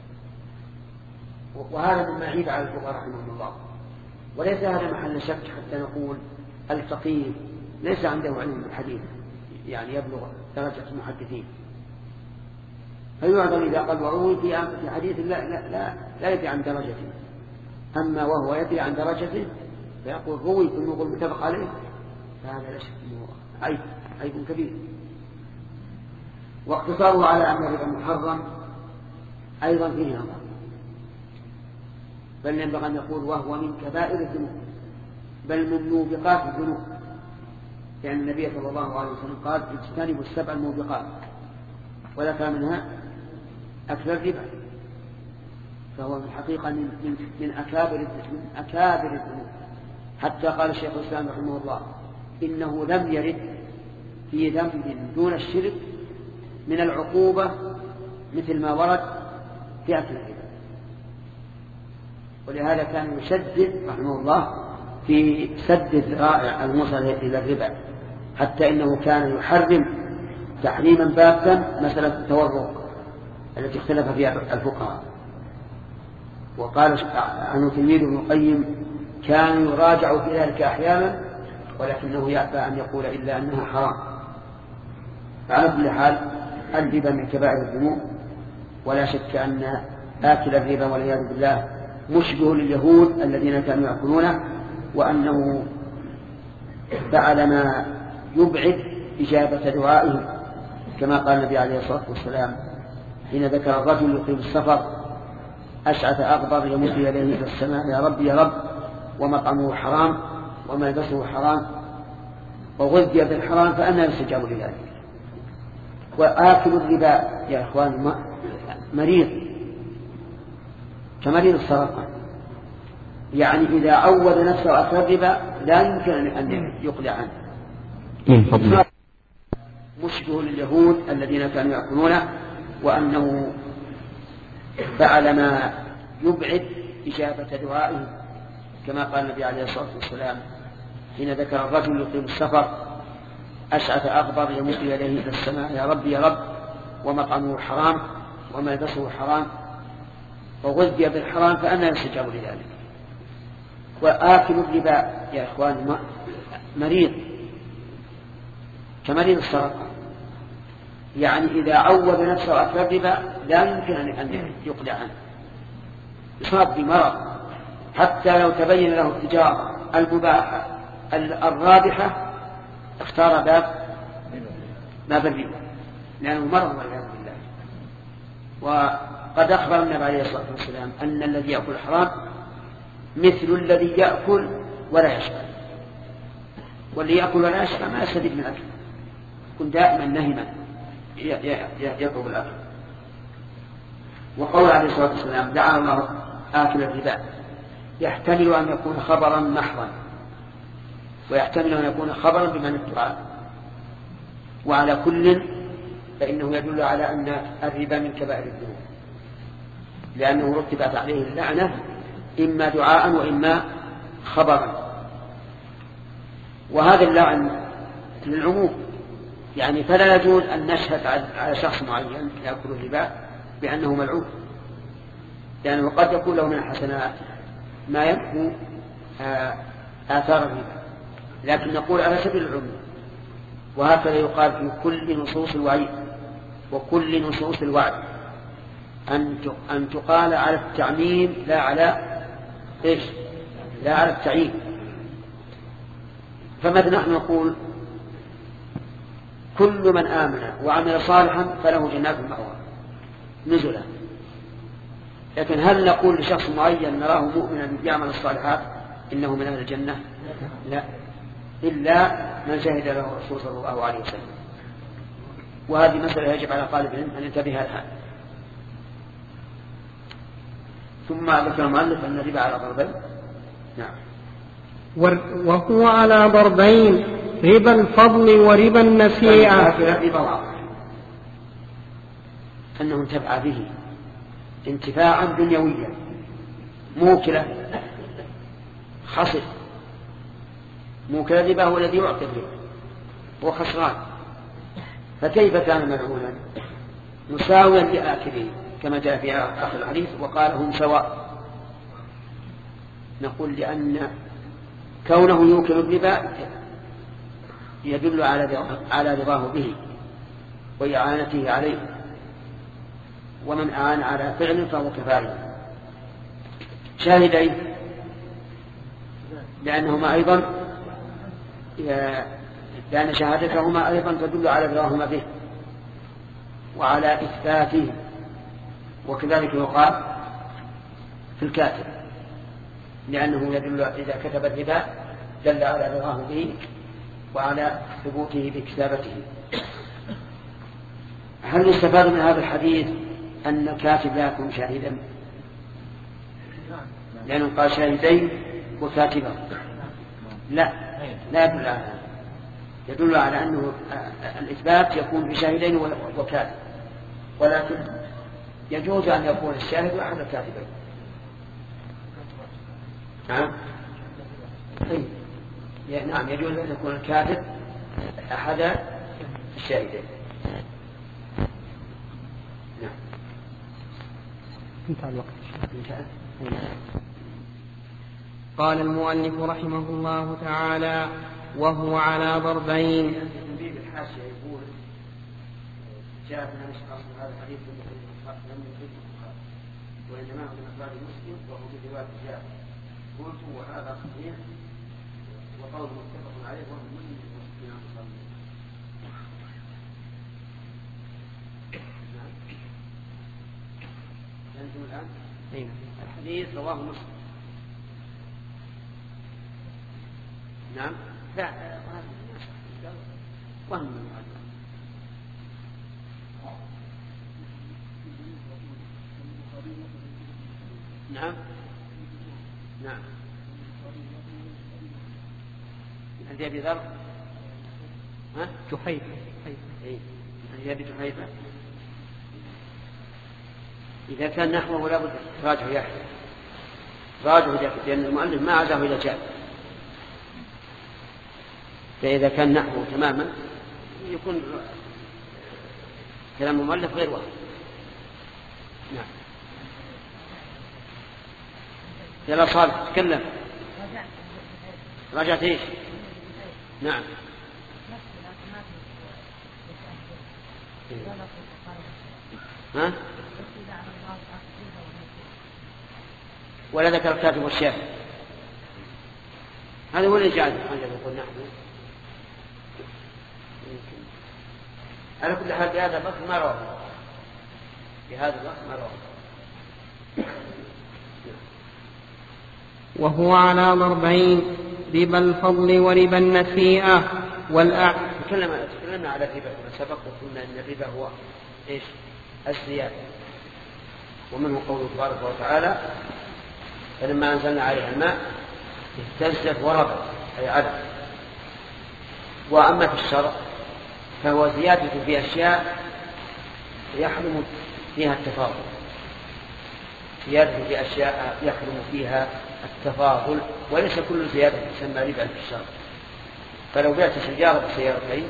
وهذا مما يعيب على الفقهاء رحمهم الله، وليس هذا محل شك حتى نقول الفقيه ليس عنده علم الحديث يعني يبلغ درجة المحدثين، فيعظم إذا قال وروي في حديث لا, لا, لا, لا يدري عن درجته، أما وهو يدري عن درجته فيقول روي ثم يقول متفق عليه، فهذا لا شك أنه عيب عيب كبير. واقتصاره على أن الربا محرم أيضا فيه نظر، بل ينبغي أن يقول وهو من كبائر الذنوب بل من موبقات الذنوب، لأن النبي صلى الله عليه وسلم قال اجتنبوا السبع الموبقات وذكر منها أكل الربا، فهو في الحقيقة من, من, من أكابر من أكابر الذنوب. حتى قال الشيخ الإسلام رحمه الله إنه لم يرد في ذنب دون الشرك من العقوبة مثل ما ورد في أكل الربا. ولهذا كان يشدد رحمه الله في سد الذرائع الموصل إلى الربا، حتى إنه كان يحرم تحريما باتا مسألة التورق التي اختلف فيها الفقهاء. وقال عنه تلميذ ابن القيم كان يراجع في ذلك أحيانا ولكنه يأبى أن يقول إلا أنها حرام. فعلى كل حال الربا من كبائر الذنوب، ولا شك أن آكل الربا والعياذ بالله مشبه لليهود الذين كانوا يأكلونه، وأنه فعل ما يبعد إجابة دعائهم، كما قال النبي عليه الصلاة والسلام حين ذكر الرجل يقيم السفر أشعث أغبر يمد يديه إلى السماء يا رب يا رب ومطعمه حرام وملبسه حرام وغذي بالحرام فأنا يستجاب لذلك. وآكل الربا يا إخوان مريض كمريض السرطان، يعني إذا عود نفسه أكل الربا لا يمكن أن يقلع عنه من فضله، مشبه لليهود الذين كانوا يأكلونه، وأنه فعل ما يبعد إجابة دعائهم، كما قال النبي عليه الصلاة والسلام حين ذكر الرجل يقيم السفر أشعث أغبر يمد يديه إلى السماء يا رب يا رب ومطعمه حرام وملبسه حرام وغذي بالحرام فأنا يستجاب لذلك. وآكل الربا يا إخوان مريض كمريض السرطان، يعني إذا عود نفسه أكل الربا لا يمكن أن يقلع عنه، يصاب بمرض حتى لو تبين له التجارة المباحة الرابحة اختار باب باب الربا لأنه مرض والعياذ بالله. وقد أخبر النبي عليه الصلاة والسلام أن الذي يأكل حرام مثل الذي يأكل ولا يشبع، والذي يأكل ولا يشبع ما يستفيد من أكله، يكون دائما نهما يطلب الأكل. وقول عليه الصلاة والسلام دعا الله آكل الربا يحتمل أن يكون خبرا محضا ويحتمل أن يكون خبرا بمعنى الدعاء، وعلى كل فإنه يدل على أن الربا من كبائر الذنوب، لأنه رتبت عليه اللعنة إما دعاء وإما خبرا. وهذا اللعن للعموم، يعني فلا يجوز أن نشهد على شخص معين يأكل الربا بأنه ملعون، لأنه يعني قد يكون له من الحسنات ما يمحو آثار الربا، لكن نقول على سبيل العموم. وهكذا يقال في كل نصوص الوعيد وكل نصوص الوعد أن تقال على التعميم لا على إيش لا على التعيين. فماذا نحن نقول كل من آمن وعمل صالحا فله جنات المأوى نزلا، لكن هل نقول لشخص معين نراه مؤمنا يعمل الصالحات إنه من أهل الجنة؟ لا، إلا من شهد له الرسول صلى الله عليه وسلم. وهذه مسألة يجب على طالب العلم أن ينتبه لها. ثم ذكر المؤلف أن الربا على ضربين. نعم. وهو على ضربين ربا الفضل وربا النسيئة. ربا واضح أنه انتفع به انتفاعا دنيويا موكلة خسر. موكل الربا هو الذي يعطي الربا هو خسران، فكيف كان ملعونا مساويا لآكله كما جاء في آخر الحديث وقال هم سواء. نقول لأن كونه يوكل الربا يدل على رضاه به وإعانته عليه، ومن أعان على فعل فهو كفاعل. شاهدين لأنهما أيضا لأن شهادتهما أيضا تدل على رضاهما به وعلى إثباته، وكذلك يقال في الكاتب لأنه يدل إذا كتب الربا دل على رضاه به وعلى ثبوته بكتابته. هل يستفاد من هذا الحديث أن الكاتب لا يكون شاهدا؟ لأنه قال شاهدين وكاتبا، لا لا يدل على هذا، يدل على أنه الإثبات يكون بشاهدين وكاتب، ولكن يجوز أن يكون الشاهد أحد الكاتبين. نعم نعم يجوز أن يكون الكاتب أحد الشاهدين. نعم. انتهى الوقت. قال المؤلف رحمه الله تعالى: وهو على ضربين. تنبيه الحاشية يقول: جاء في أصل هذا الحديث لم يخرجه البخاري وإنما هو من أخبار مسلم وهو من رواية جابر. قلت وهذا صحيح وقول متفق عليه وهو من المسلمين المصلين. أنتم الآن أين الحديث رواه مسلم. نعم لا وهم من نعم نعم عند أبي ذر ها جحيفة إيه عند أبي جحيفة. إذا كان نحوه لا بد راجعه يحيى راجعه لأن المؤلف ما عزاه إلى جاب، فإذا كان نحوه تماما يكون كلام المؤلف غير واضح. نعم يلا صالح تكلم. راجعت ايش؟ نعم ها؟ ولا ذكر الكاتب والشاهد. هذا هو اللي جعل يقول نحن على كل حال بهذا الوقت ما رواه بهذا الوقت ما رواه. وهو على ضربين: ربا الفضل وربا النسيئة والأع... تكلمنا تكلمنا على الربا وسبق وقلنا ان الربا هو ايش؟ الزيادة، ومنه قوله تبارك وتعالى: فلما أنزلنا عليها الماء اهتزت وربت أي علت. وأما في الشرع فهو زيادة في أشياء يحرم فيها التفاضل، زيادة في أشياء يحرم فيها التفاضل، وليس كل زيادة تسمى ربا في الشرع. فلو بعت سيارة بسيارتين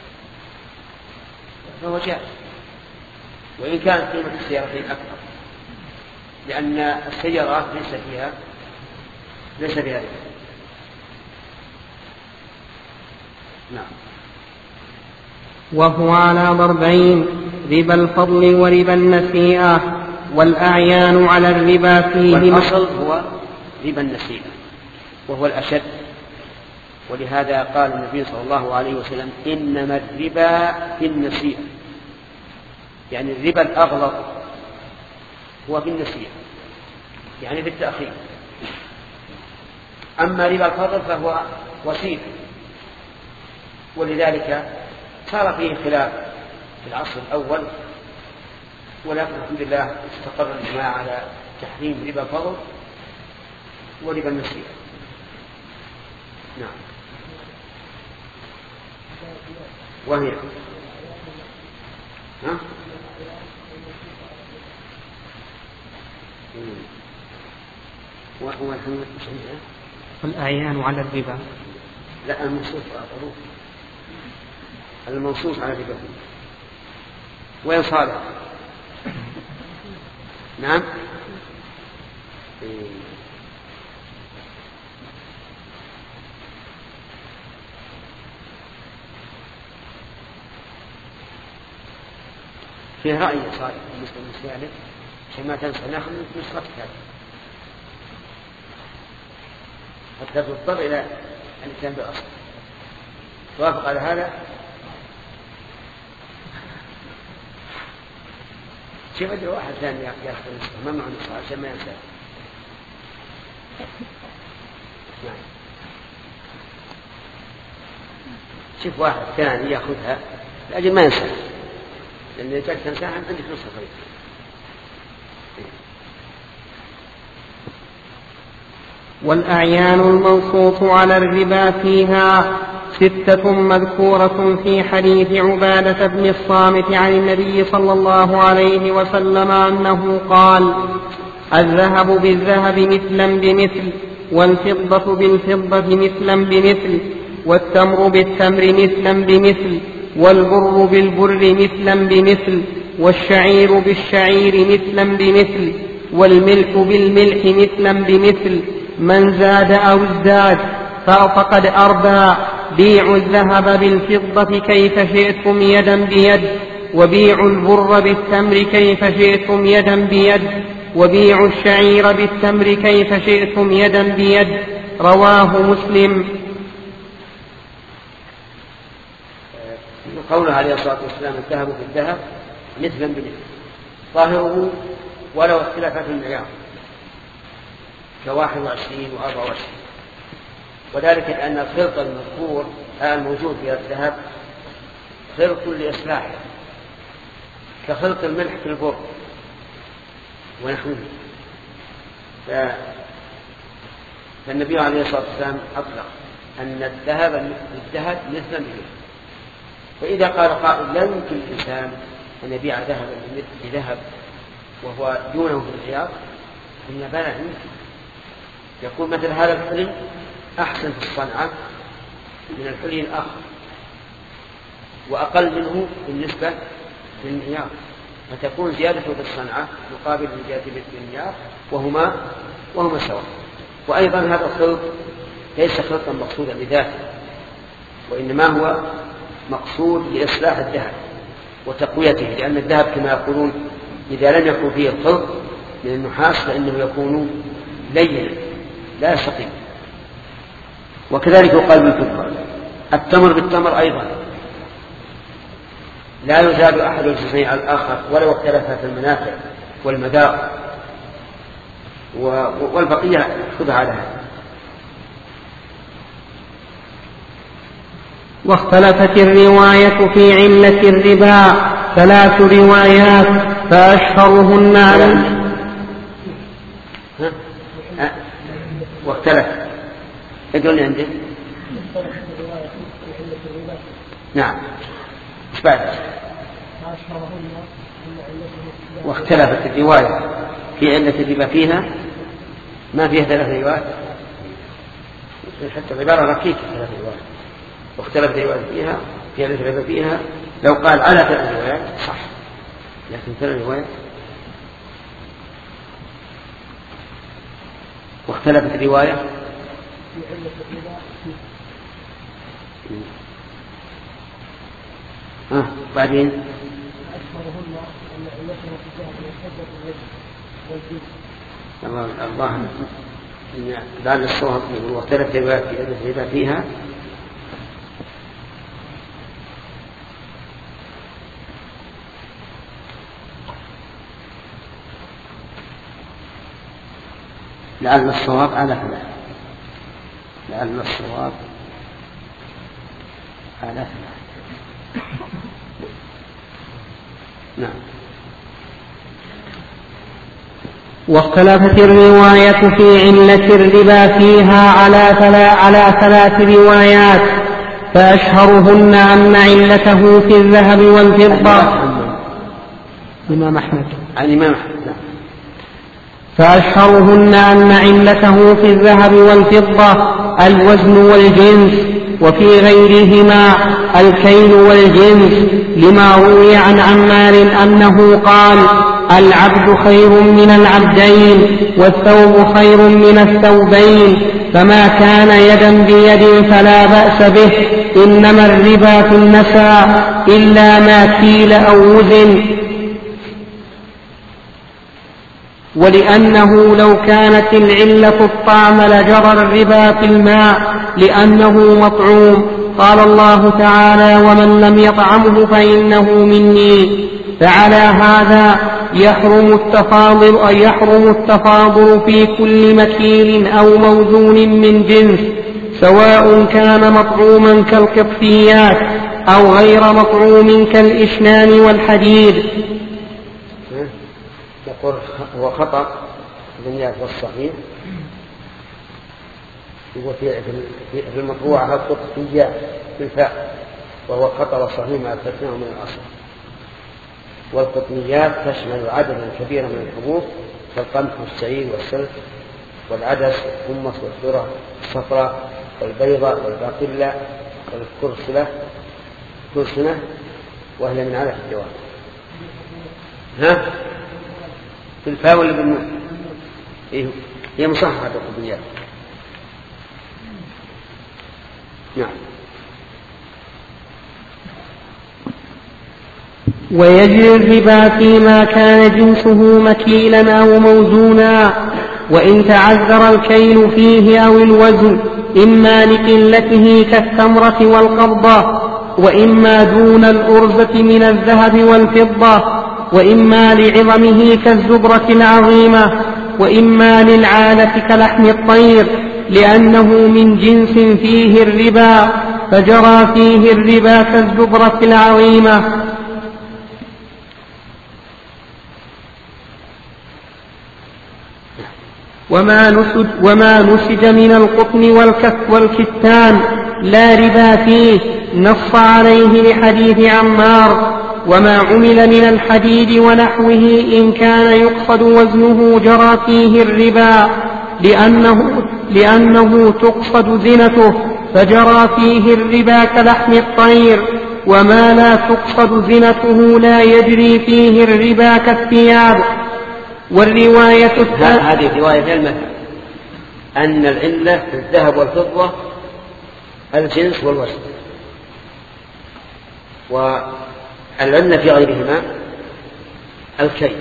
فهو جائز وإن كانت قيمة السيارتين أكثر، لأن السيارات ليس فيها ليس فيها ربا. نعم. وهو على ضربين: ربا الفضل وربا النسيئة والأعيان على الربا فيه. والأصل هو ربا النسيئة وهو الأشد، ولهذا قال النبي صلى الله عليه وسلم: إنما الربا في النسيئة، يعني الربا الأغلظ هو في النسيئة يعني في التأخير. أما ربا الفضل فهو وسيط، ولذلك صار فيه خلاف في العصر الأول، ولكن الحمد لله استقر الإجماع على تحريم ربا الفضل وربا النسيئة. نعم. وهي ها؟ وهو الحمد لله. والأعيان على الربا. لا المنصوص معروف، المنصوص على الربا. وين صالح؟ نعم. في رأي صالح بالنسبة للسؤال عشان ما تنسى ناخذ نسختك حتى تضطر إلى الإتيان بالأصل. توافق على هذا؟ شوف أدري واحد ثاني يأخذ النسخة ما معه نسخة عشان ما ينسى. نعم. شوف واحد ثاني يأخذها لأجل ما ينسى، لأن إذا جاءت تنساها عندك نسخة خير. والأعيان المنصوص على الربا فيها ستة مذكورة في حديث عبادة بن الصامت عن النبي صلى الله عليه وسلم أنه قال: الذهب بالذهب مثلا بمثل، والفضة بالفضة مثلا بمثل، والتمر بالتمر مثلا بمثل، والبر بالبر مثلا بمثل، والشعير بالشعير مثلا بمثل، والملح بالملح مثلا بمثل. من زاد أو ازداد فقد أربى. بيعوا الذهب بالفضة كيف شئتم يدا بيد، وبيعوا البر بالتمر كيف شئتم يدا بيد، وبيعوا الشعير بالتمر كيف شئتم يدا بيد. رواه مسلم. قوله عليه الصلاة والسلام: الذهب بالذهب مثلا بمثل، ظاهره ولو اختلفت المعيار كواحد وعشرين وأربعة وعشرين، وذلك لأن الخلط المذكور الموجود في الذهب خلط لإصلاحه، كخلط الملح في البر ونحوه. فالنبي عليه الصلاة والسلام أطلق أن الذهب بالذهب مثلا بمثل. فإذا قال قائل: لا يمكن الإنسان أن يبيع ذهبا بذهب وهو دونه في العيار، قلنا بلى يمكن. يقول مثل هذا الحلي أحسن في الصنعة من الحلي الآخر، وأقل منه بالنسبة للمعيار، فتكون زيادته في الصنعة مقابل زيادته في المعيار، وهما وهما سواء. وأيضا هذا الخلط ليس خلطا مقصودا بذاته، وإنما هو مقصود لإصلاح الذهب وتقويته، لأن الذهب كما يقولون إذا لم يكن فيه الخلط من النحاس فإنه يكون لينا لا يستقيم. وكذلك يقال بالفضة. التمر بالتمر أيضا لا يزاد أحد الجزئين على الآخر ولو اختلف في المنافع والمذاق، والبقية خذها على هذا. واختلفت الرواية في علة الربا ثلاث روايات فأشهرهن عن واختلف يقول عندي نعم ايش بعد؟ واختلفت الرواية في علة الربا فيها ما فيها ثلاث روايات، حتى العبارة ركيكة ثلاث روايات. واختلفت الرواية فيها في علة الربا فيها، لو قال على ثلاث روايات صح، لكن ثلاث روايات. واختلفت الرواية في علة الربا ها بعدين أشهرهن أن علته في الذهب والفضة والجنس. الله الله إن بعد الصواب واختلفت الروايات في علة الربا فيها لعل الصواب على ثلاث، لعل الصواب على ثلاث. نعم. واختلفت الرواية في علة الربا فيها على ثلاث, على ثلاث روايات فأشهرهن أن علته في الذهب والفضة. الإمام أحمد عن الإمام أحمد. فأشهرهن أن علته في الذهب والفضة الوزن والجنس، وفي غيرهما الكيل والجنس، لما روي عن عمار أنه قال: العبد خير من العبدين، والثوب خير من الثوبين، فما كان يدا بيد فلا بأس به، إنما الربا في النساء إلا ما كيل أو وزن. ولأنه لو كانت العلة الطعم لجرى الربا في الماء لأنه مطعوم. قال الله تعالى: ومن لم يطعمه فإنه مني. فعلى هذا يحرم التفاضل أي يحرم التفاضل في كل مكيل أو موزون من جنس، سواء كان مطعوما كالقطفيات أو غير مطعوم كالإشنان والحديد. يقول هو خطأ بالنيات والصحيح في في المطبوعة القطنيات بالفاء، وهو خطأ صحيح ما أثبتناه من الأصل. والقطنيات تشمل عددا كبيرا من الحبوب كالقمح والشعير والسلك والعدس والحمص والذرة الصفراء والبيضاء والباقلة والكرسلة كرسنة، وهي من علف الجواب. ها في الفاء ولا بالنون؟ إيه هي مصححة القطنيات. نعم. ويجري الربا فيما كان جنسه مكيلا أو موزونا، وإن تعذر الكيل فيه أو الوزن إما لقلته كالتمرة والقبضة، وإما دون الأرزة من الذهب والفضة، وإما لعظمه كالزبرة العظيمة، وإما للعالة كلحم الطير، لأنه من جنس فيه الربا فجرى فيه الربا كالزبرة العظيمة. وما نسج, وما نسج من القطن والكف والكتان لا ربا فيه، نص عليه لحديث عمار. وما عمل من الحديد ونحوه إن كان يقصد وزنه جرى فيه الربا، لأنه, لأنه تقصد زنته فجرى فيه الربا كلحم الطير. وما لا تقصد زنته لا يجري فيه الربا كالثياب. والرواية الثالثة هذه رواية المذهب أن العلة في الذهب والفضة الجنس والوزن، والعلة في غيرهما الكيل.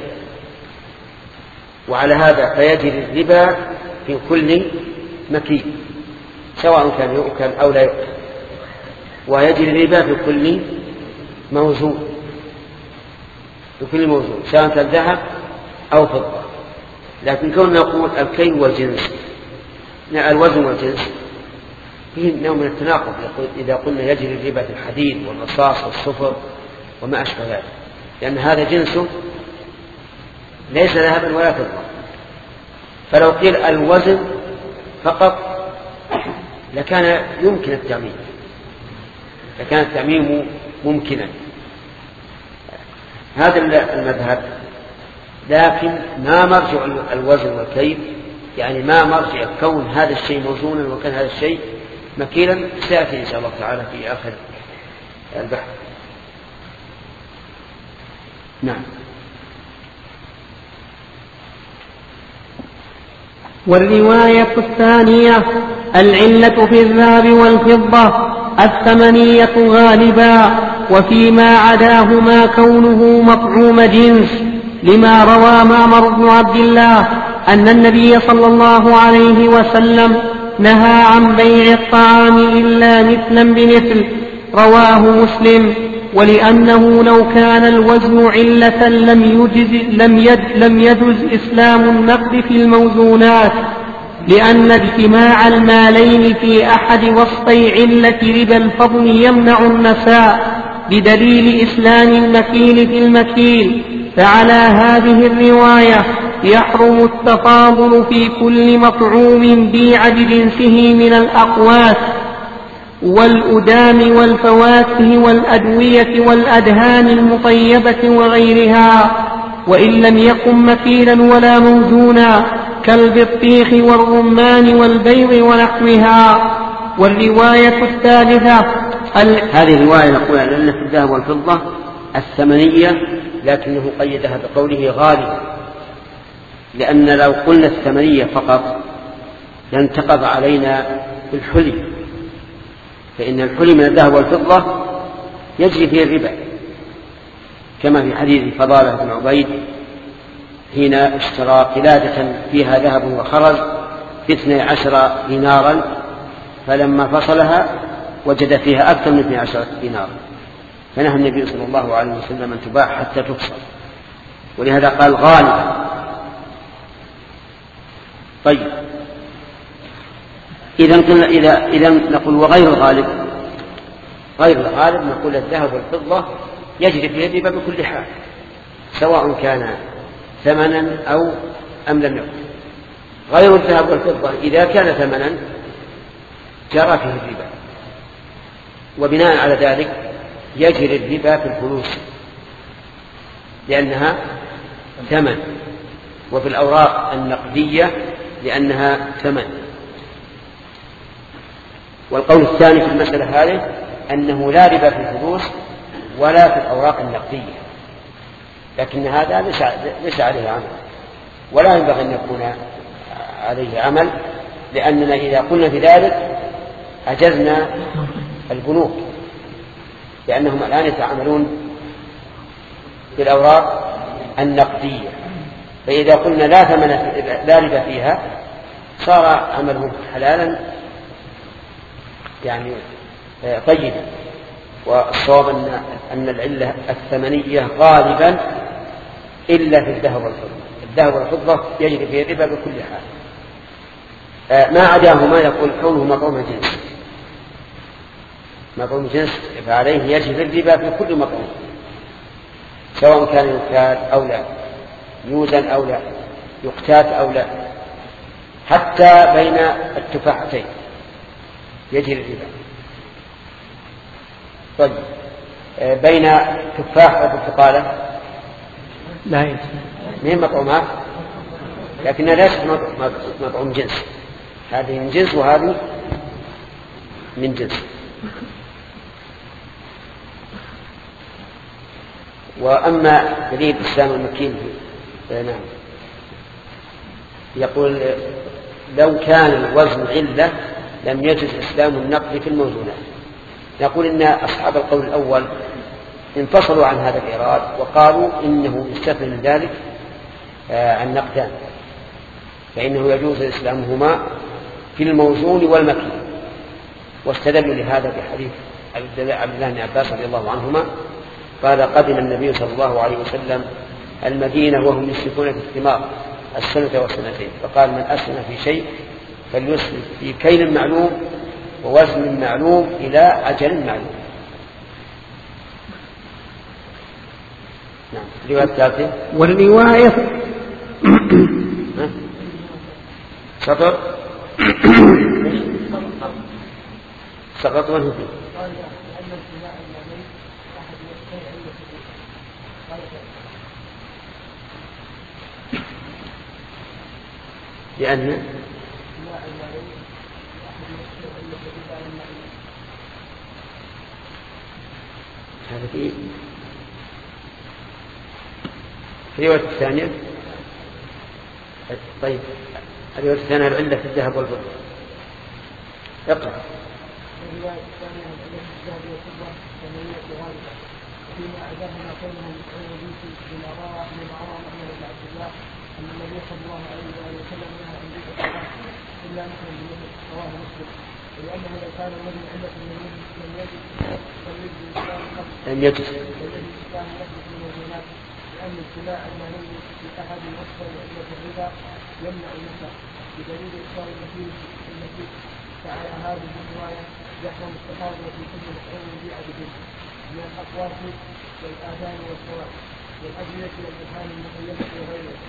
وعلى هذا فيجري الربا في كل مكيل سواء كان يؤكل أو لا يؤكل، ويجري الربا في كل موزون في كل موزون سواء كان ذهب أو فضة. لكن كوننا نقول الكيل والجنس الوزن والجنس فيه نوع من التناقض إذا قلنا يجري الربا في الحديد والرصاص والصفر وما أشبه ذلك، لأن هذا جنسه ليس ذهبا ولا فضة. فلو قيل الوزن فقط لكان يمكن التعميم لكان التعميم ممكنا. هذا المذهب، لكن ما مرجع الوزن والكيل، يعني ما مرجع كون هذا الشيء موزونا وكان هذا الشيء مكيلا، سيأتي إن شاء الله تعالى في آخر البحث. نعم. والرواية الثانية العلة في الذهب والفضة الثمنية غالبا، وفيما عداهما كونه مطعوم جنس، لما روى معمر بن عبد الله أن النبي صلى الله عليه وسلم نهى عن بيع الطعام إلا مثلا بمثل، رواه مسلم. ولأنه لو كان الوزن علة لم يجز, لم يد لم يجز إسلام النقد في الموزونات، لأن اجتماع المالين في أحد وصفي علة ربا الفضل يمنع النساء بدليل إسلام المكيل في المكيل. فعلى هذه الرواية يحرم التفاضل في كل مطعوم بيع بجنسه من الأقوات والأدام والفواكه والأدوية والأدهان المطيبة وغيرها، وإن لم يكن مكيلا ولا موزونا كالبطيخ والرمان والبيض ونحوها. والرواية الثالثة هذه الرواية نقول أن في الذهب والفضة الثمنية، لكنه قيدها بقوله غالبا، لأن لو قلنا الثمنية فقط لانتقض علينا الحلي، فإن الحلي من الذهب والفضة يجري فيه الربا، كما في حديث فضالة بن عبيد حين اشترى قلادة فيها ذهب وخرز باثني عشر دينارا، فلما فصلها وجد فيها أكثر من اثني عشر دينارا، فنهى النبي صلى الله عليه وسلم أن تباع حتى تفصل، ولهذا قال غالبا. طيب إذا قلنا إذا إذا نقول وغير الغالب، غير الغالب نقول الذهب والفضة يجري في الربا بكل حال سواء كان ثمنا أو أم لم يكن. غير الذهب والفضة إذا كان ثمنا جرى فيه الربا، وبناء على ذلك يجري الربا في الفلوس لأنها ثمن، وفي الأوراق النقدية لأنها ثمن. والقول الثاني في المسألة هذه أنه لا ربا في الفلوس ولا في الأوراق النقدية، لكن هذا ليس عليه عمل ولا ينبغي أن يكون عليه عمل، لأننا إذا قلنا في ذلك أجزنا البنوك، لأنهم الآن يتعاملون بالأوراق النقدية، فإذا قلنا لا ثمن لا ربا فيها صار عملهم حلالا يعني طيبا. والصواب أن أن العلة الثمنية غالبا إلا في الذهب والفضة، الذهب والفضة يجري فيه الربا بكل حال. ما عداهما يقول كونه مطعوم جنس، مطعوم جنس فعليه يجري الربا في كل مطعوم، سواء كان يكال أو لا، يوزن أو لا، يقتات أو لا، حتى بين التفاحتين يجري الربا. طيب بين تفاح وبرتقالة لا يجري، مين مطعومات لكنها ليست مطعوم جنس، هذه من جنس وهذه من جنس. وأما دليل الإسلام المكين نعم يقول لو كان الوزن علة لم يجز إسلام النقد في الموزونات. نقول إن أصحاب القول الأول انفصلوا عن هذا الإيراد وقالوا إنه يستثنى من ذلك النقدان، فإنه يجوز إسلامهما في الموزون والمكين، واستدلوا لهذا بحديث عبد الله بن عباس رضي الله عنهما قال قدم النبي صلى الله عليه وسلم المدينة وهم يشركون في الثمار السنة والسنتين، فقال من أسلم في شيء فليسلم في كيل معلوم ووزن معلوم إلى أجل معلوم. نعم. الرواية الثالثة والرواية سطر سقط منه فيه لأن هذا في الرواية الثانية. طيب الرواية الثانية العلة في الذهب والفضة. اقرأ. الرواية الثانية العلة في الذهب والفضة ثمانية غالبة فيما أعجبنا قولهم الحديث بما روى من عمر بن عبد الله أن النبي صلى الله عليه وسلم نهى عن ذكر الصلاة إلا مثلا بمثل رواه مسلم، ولأنه لو كان الذي علة من لم يجد فليجد الإسلام لم يجد الإسلام يجد من الموزونات، لأن ابتلاء المالي في أحد مصدر علة الربا يمنع النساء بدليل إصرار المسيح المسيح فعلى هذه الرواية يحرم التفاضل في كل مطعوم يبيع به من الأقوات والآذان والصواب والأدوية والألحان المقيمة وغيرها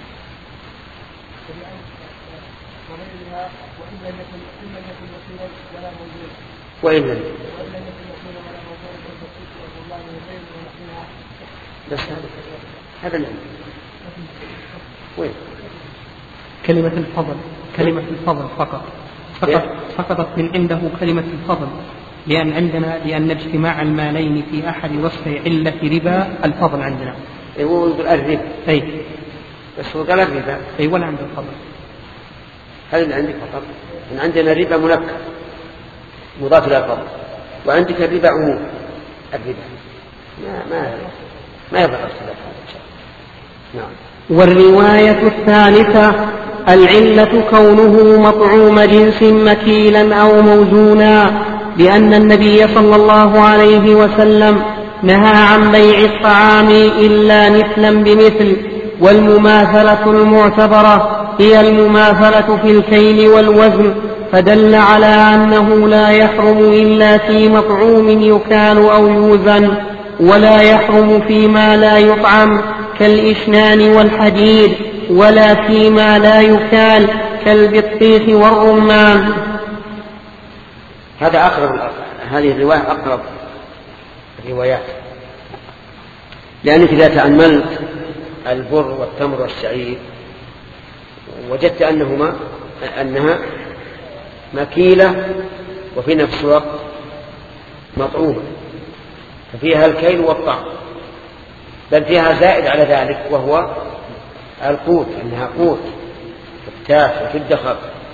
وغيرها وإن لم يكن إن لم يكن مكينا ولا موجودا وإن لم وإن لم يكن مكينا ولا موجودا فالتصديق والله وغيره ونحوها. بس هذا العلم وين كلمة الفضل كلمة الفضل فقط فقط فقطت من عنده كلمة الفضل، لأن عندنا لأن اجتماع المالين في أحد وصفي علة ربا الفضل عندنا. هو يقول الربا أي بس هو قال الربا أي ولا عنده الفضل. هل اللي عندك فقط؟ إن عندنا الربا منكر مضاف إلى الفضل، وعندك الربا عموم الربا ما ما ما يبقى اختلاف هذا. نعم. والرواية الثالثة العلة كونه مطعوم جنس مكيلا أو موزونا، لأن النبي صلى الله عليه وسلم نهى عن بيع الطعام إلا مثلا بمثل، والمماثلة المعتبرة هي المماثلة في الكيل والوزن، فدل على أنه لا يحرم إلا في مطعوم يكال أو يوزن، ولا يحرم فيما لا يطعم كالإشنان والحديد، ولا فيما لا يكال كالبطيخ والرمان. هذا أقرب، هذه الرواية أقرب الروايات، لأنك إذا تأملت البر والتمر والشعير وجدت أنهما أنها مكيلة وفي نفس الوقت مطعومة، ففيها الكيل والطعم، بل فيها زائد على ذلك وهو القوت، أنها قوت تحتاج وتدخر.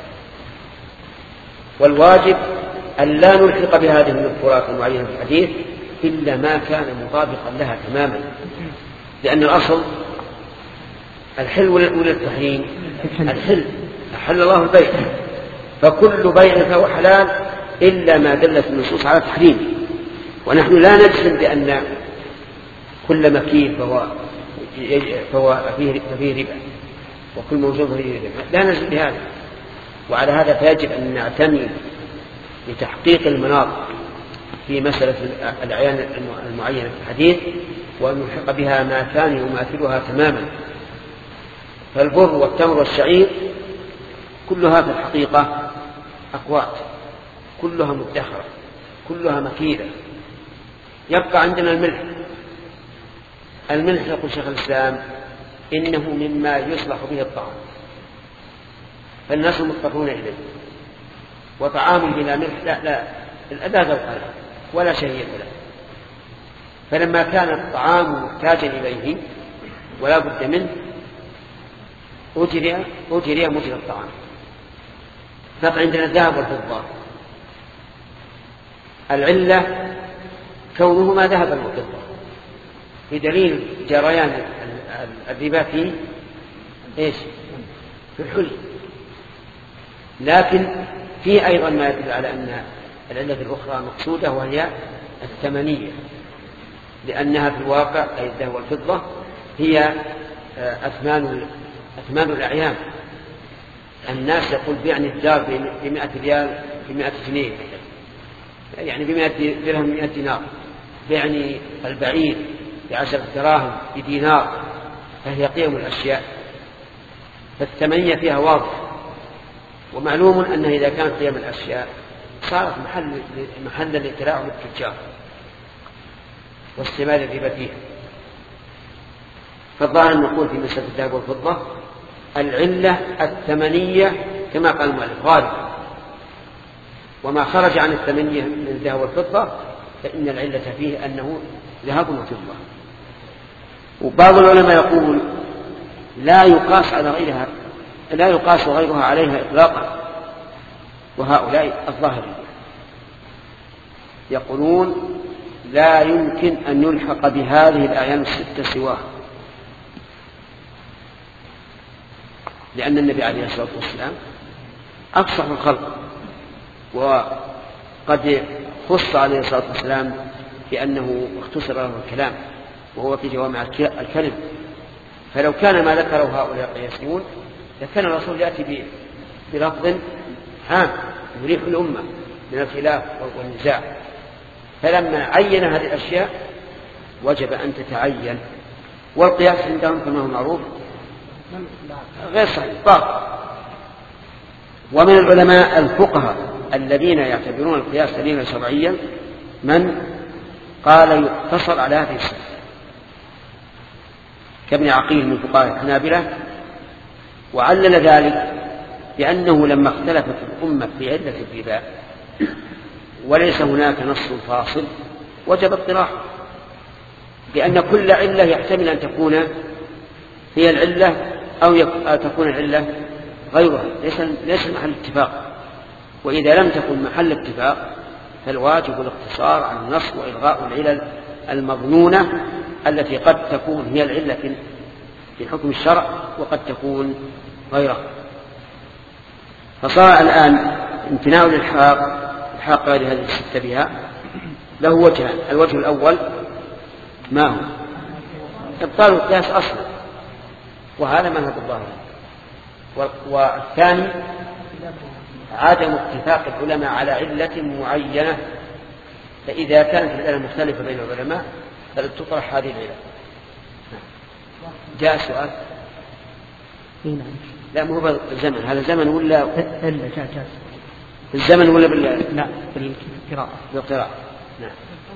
والواجب أن لا نلحق بهذه المذكورات المعينة في الحديث إلا ما كان مطابقا لها تماما، لأن الأصل الحل ولا التحريم؟ الحل، أحل الله البيع، فكل بيع فهو حلال إلا ما دلت النصوص على تحريمه. ونحن لا نجزم بأن كل مكيل فهو, فهو فيه, فيه ربا وكل موجود فيه ربا، لا نجزم بهذا. وعلى هذا فيجب أن نعتني لتحقيق المناط في مسألة الأعيان المعينة في الحديث، وأن نلحق بها ما كان يماثلها تماما. فالبر والتمر والشعير كلها في الحقيقة أقوات، كلها مدخرة، كلها مكيدة. يبقى عندنا الملح. الملح يقول شيخ الإسلام إنه مما يصلح به الطعام، فالناس مضطرون إليه، وطعام بلا ملح لا لا لا ذوق له ولا شهية له. فلما كان الطعام محتاجا إليه ولا بد منه أجري أجري مجرى الطعام. فعندنا الذهب والفضة، العلة كونهما ذهبا وفضة بدليل جريان الربا في ايش؟ في الحلي. لكن في أيضا ما يدل على أن العلة الأخرى مقصودة وهي الثمنية، لأنها في الواقع أي الذهب والفضة هي أثمان أثمان الأعيان. الناس يقول بيعني الدار بمئة ريال بمئة جنيه، يعني بمئة درهم مئة دينار، بيعني البعير بعشرة دراهم بدينار، فهي قيم الأشياء، فالثمنية فيها واضح. ومعلوم أنه إذا كانت قيم الأشياء صارت محل محلا للتلاعب التجار واستعمال الربا فيها. فالظاهر نقول في مسألة الذهب والفضة العلة الثمنية كما قال المؤلف غالبا، وما خرج عن الثمنية من الذهب والفضة فإن العلة فيه أنه ذهب وفضة. وبعض العلماء يقول لا يقاس على غيرها، لا يقاس غيرها عليها إطلاقا، وهؤلاء الظاهرية يقولون لا يمكن أن يلحق بهذه الأعيان الستة سواها، لأن النبي عليه الصلاة والسلام أفصح الخلق، وقد خص عليه الصلاة والسلام بأنه اختصر له الكلام وهو في جوامع الكلم. فلو كان ما ذكره هؤلاء قياسيون لكان الرسول يأتي بلفظ عام يريح الأمة من الخلاف والنزاع. فلما عين هذه الأشياء وجب أن تتعين، والقياس عندهم كما هو معروف غير صحيح باطل. ومن العلماء الفقهاء الذين يعتبرون القياس دليلا شرعيا من قال يقتصر على هذه الصفة، كابن عقيل من فقهاء الحنابلة، وعلل ذلك بأنه لما اختلفت الأمة في علة الربا وليس هناك نص فاصل وجب اطراحه، لأن كل علة يحتمل أن تكون هي العلة أو تكون العلة غيرها، ليس ليس محل اتفاق. وإذا لم تكن محل اتفاق فالواجب الاقتصار على النص وإلغاء العلل المظنونة التي قد تكون هي العلة في حكم الشرع وقد تكون غيرها. فصار الآن امتناع الإلحاق الحاق غير هذه الستة بها له وجهان. الوجه الأول ما هو إبطال القياس أصلا، وهذا منهج الظاهر. والثاني عدم اتفاق العلماء على علة معينة، فإذا كانت العلة مختلفة بين العلماء فلتطرح هذه العلة. جاء سؤال لا مو هو زمن، هذا زمن ولا إلا جاء جاء في الزمن ولا بال... لا بالقراءة بالقراءة. نعم.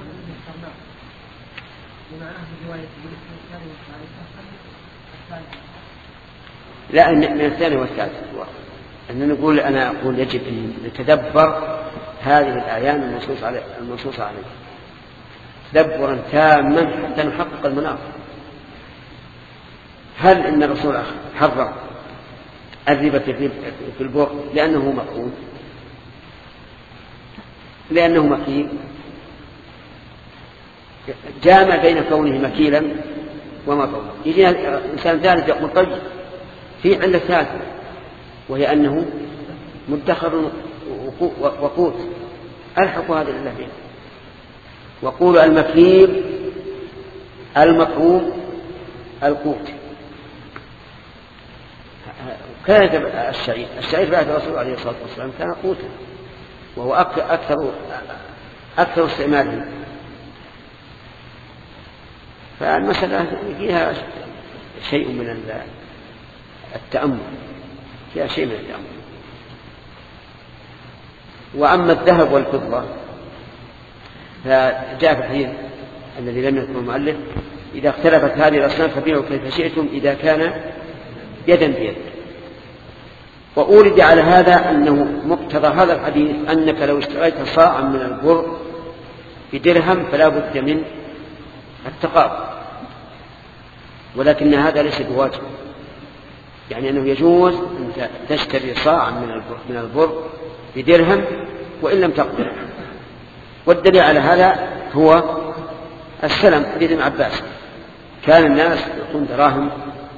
لا من الثاني والثالث أن نقول أنا أقول يجب أن نتدبر هذه الآيات المنصوص عليه المنصوص عليه تدبرا تاما حتى نحقق المناط. هل إن الرسول حرم الربا في البر لأنه مفعول لأنه مكيل جامع بين كونه مكيلا ومفعولا. يجينا إنسان ثالث يقول طيب في علة ثالثة وهي أنه مدخر وقوت ألحق هذه العلة فيه وقول المكيل المطعوم القوت. كان الشعير الشعير بعد الرسول عليه الصلاة والسلام كان قوتا وهو أكثر أكثر استعماله. فالمسألة فيها شيء من التأمل فيها شيء من التأمل. وأما الذهب والفضة فجاء في الحديث الذي لم يذكره المؤلف إذا اختلفت هذه الأصناف فبيعوا كيف شئتم إذا كان يدا بيد. وأورد على هذا أنه مقتضى هذا الحديث أنك لو اشتريت صاعا من البر بدرهم فلا بد من التقابل ولكن هذا ليس بواجب يعني أنه يجوز أن تشتري صاعا من البر, من البر بدرهم وإن لم تقبل. والدليل على هذا هو السلم حديث ابن عباس كان الناس يعطون دراهم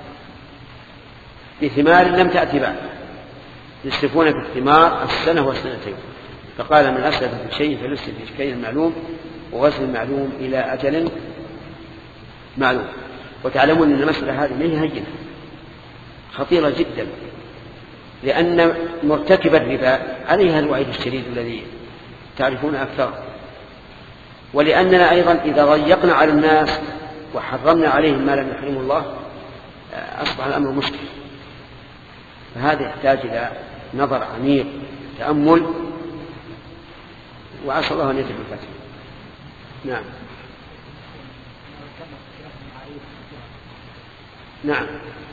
بثمار لم تأتي بعد يسلفون في الثمار السنة والسنتين فقال من أسلف في شيء فليسلف في شيء معلوم وغسل المعلوم إلى أجل معلوم. وتعلمون أن المسألة هذه هي هينة خطيرة جدا لأن مرتكب الربا عليها الوعيد الشديد الذي تعرفون أكثر ولأننا أيضا إذا ضيقنا على الناس وحرمنا عليهم ما لم يحرمه الله أصبح الأمر مشكل. فهذا يحتاج إلى نظر عميق تأمل وعسى الله أن يتم الفتح. نعم نعم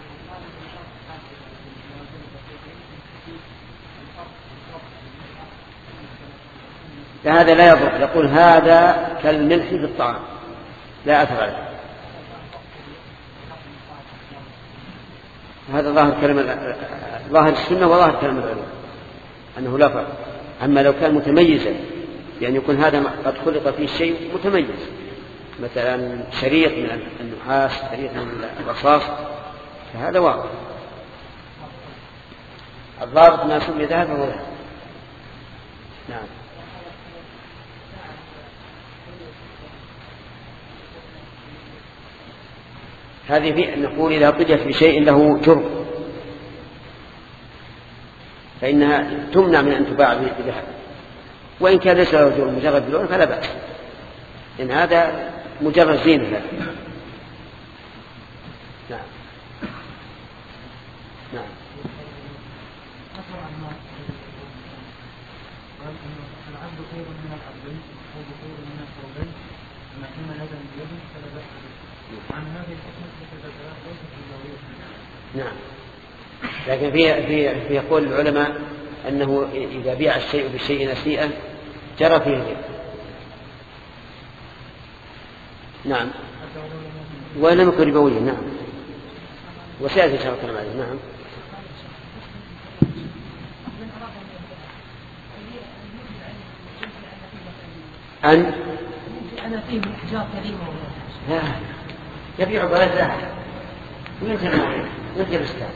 هذا لا يضر يقول هذا كالملح في الطعام لا أثر عليه. هذا ظاهر كلمة ظاهر السنة وظاهر كلمة العلماء أنه لا فرق. أما لو كان متميزا يعني يكون هذا قد خلق فيه شيء متميز مثلا شريط من النحاس شريط من الرصاص فهذا واضح. الضابط ما سمي ذهب وهو ذهب. نعم هذه في نقول إذا قضيت بشيء له جرم فإنها تمنع من أن تباع بذهب وإن كان ليس له جرم مجرد بلون فلا بأس إن هذا مجرد زينة له. نعم نعم العبد خير من العبدين أو خير من الثوبين ما كان يدا بيد فلا بأس به. عن هذه الحكمة تتبع ليس في الضرورة. نعم لكن في في في قول العلماء أنه إذا بيع الشيء بالشيء نسيئا جرى فيه الربا. نعم ولم يكن ربويا. نعم وسيأتي إن شاء الله كلام عليه. نعم أن أنا فيه من أحجار كريمة لا يبيع بلد ذهب وينزل معه وينزل السلام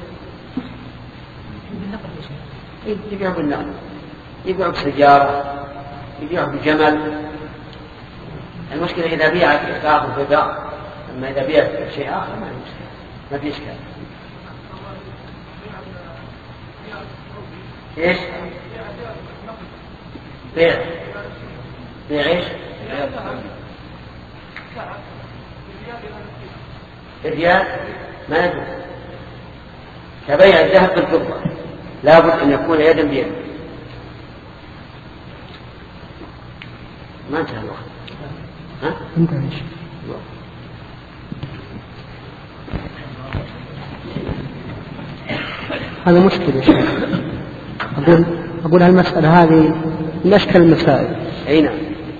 يبيع بالنقل يبيع بسيارة يبيع بجمل. المشكلة إذا بيع بعض البضاعة أما إذا بيع شيء آخر ما المشكلة ما في إشكال. إيش بيع بيع إيش الريال ما يجوز كبيع الذهب بالفضة لا بد أن يكون يدا بيد. ما انتهى الوقت. ها؟ انتهى. هذا مشكلة يا شيخ. أقول أقول هالمسألة هذه من أشكال المسائل. أي نعم.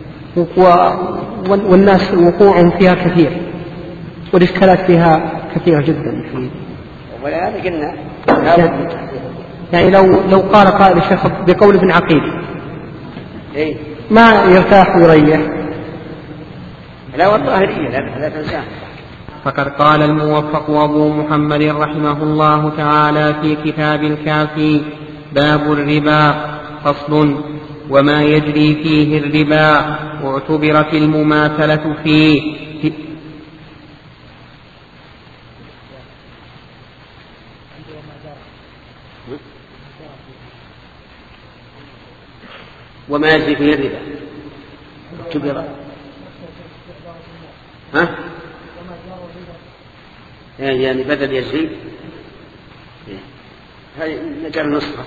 والناس وقوعهم فيها كثير والإشكالات فيها كثيرة جدا. ولهذا قلنا يعني لو لو قال قائل الشيخ بقول ابن عقيل إيه؟ ما يرتاح ويريح. لا والله هي لا, لا تنساه. فقد قال الموفق أبو محمد رحمه الله تعالى في كتاب الكافي: باب الربا. فصل: وما يجري فيه الربا واعتبرت المماثلة فيه. وما يجري فيه الربا اعتبر ها يعني بدل يجري هذه مجال نصفه.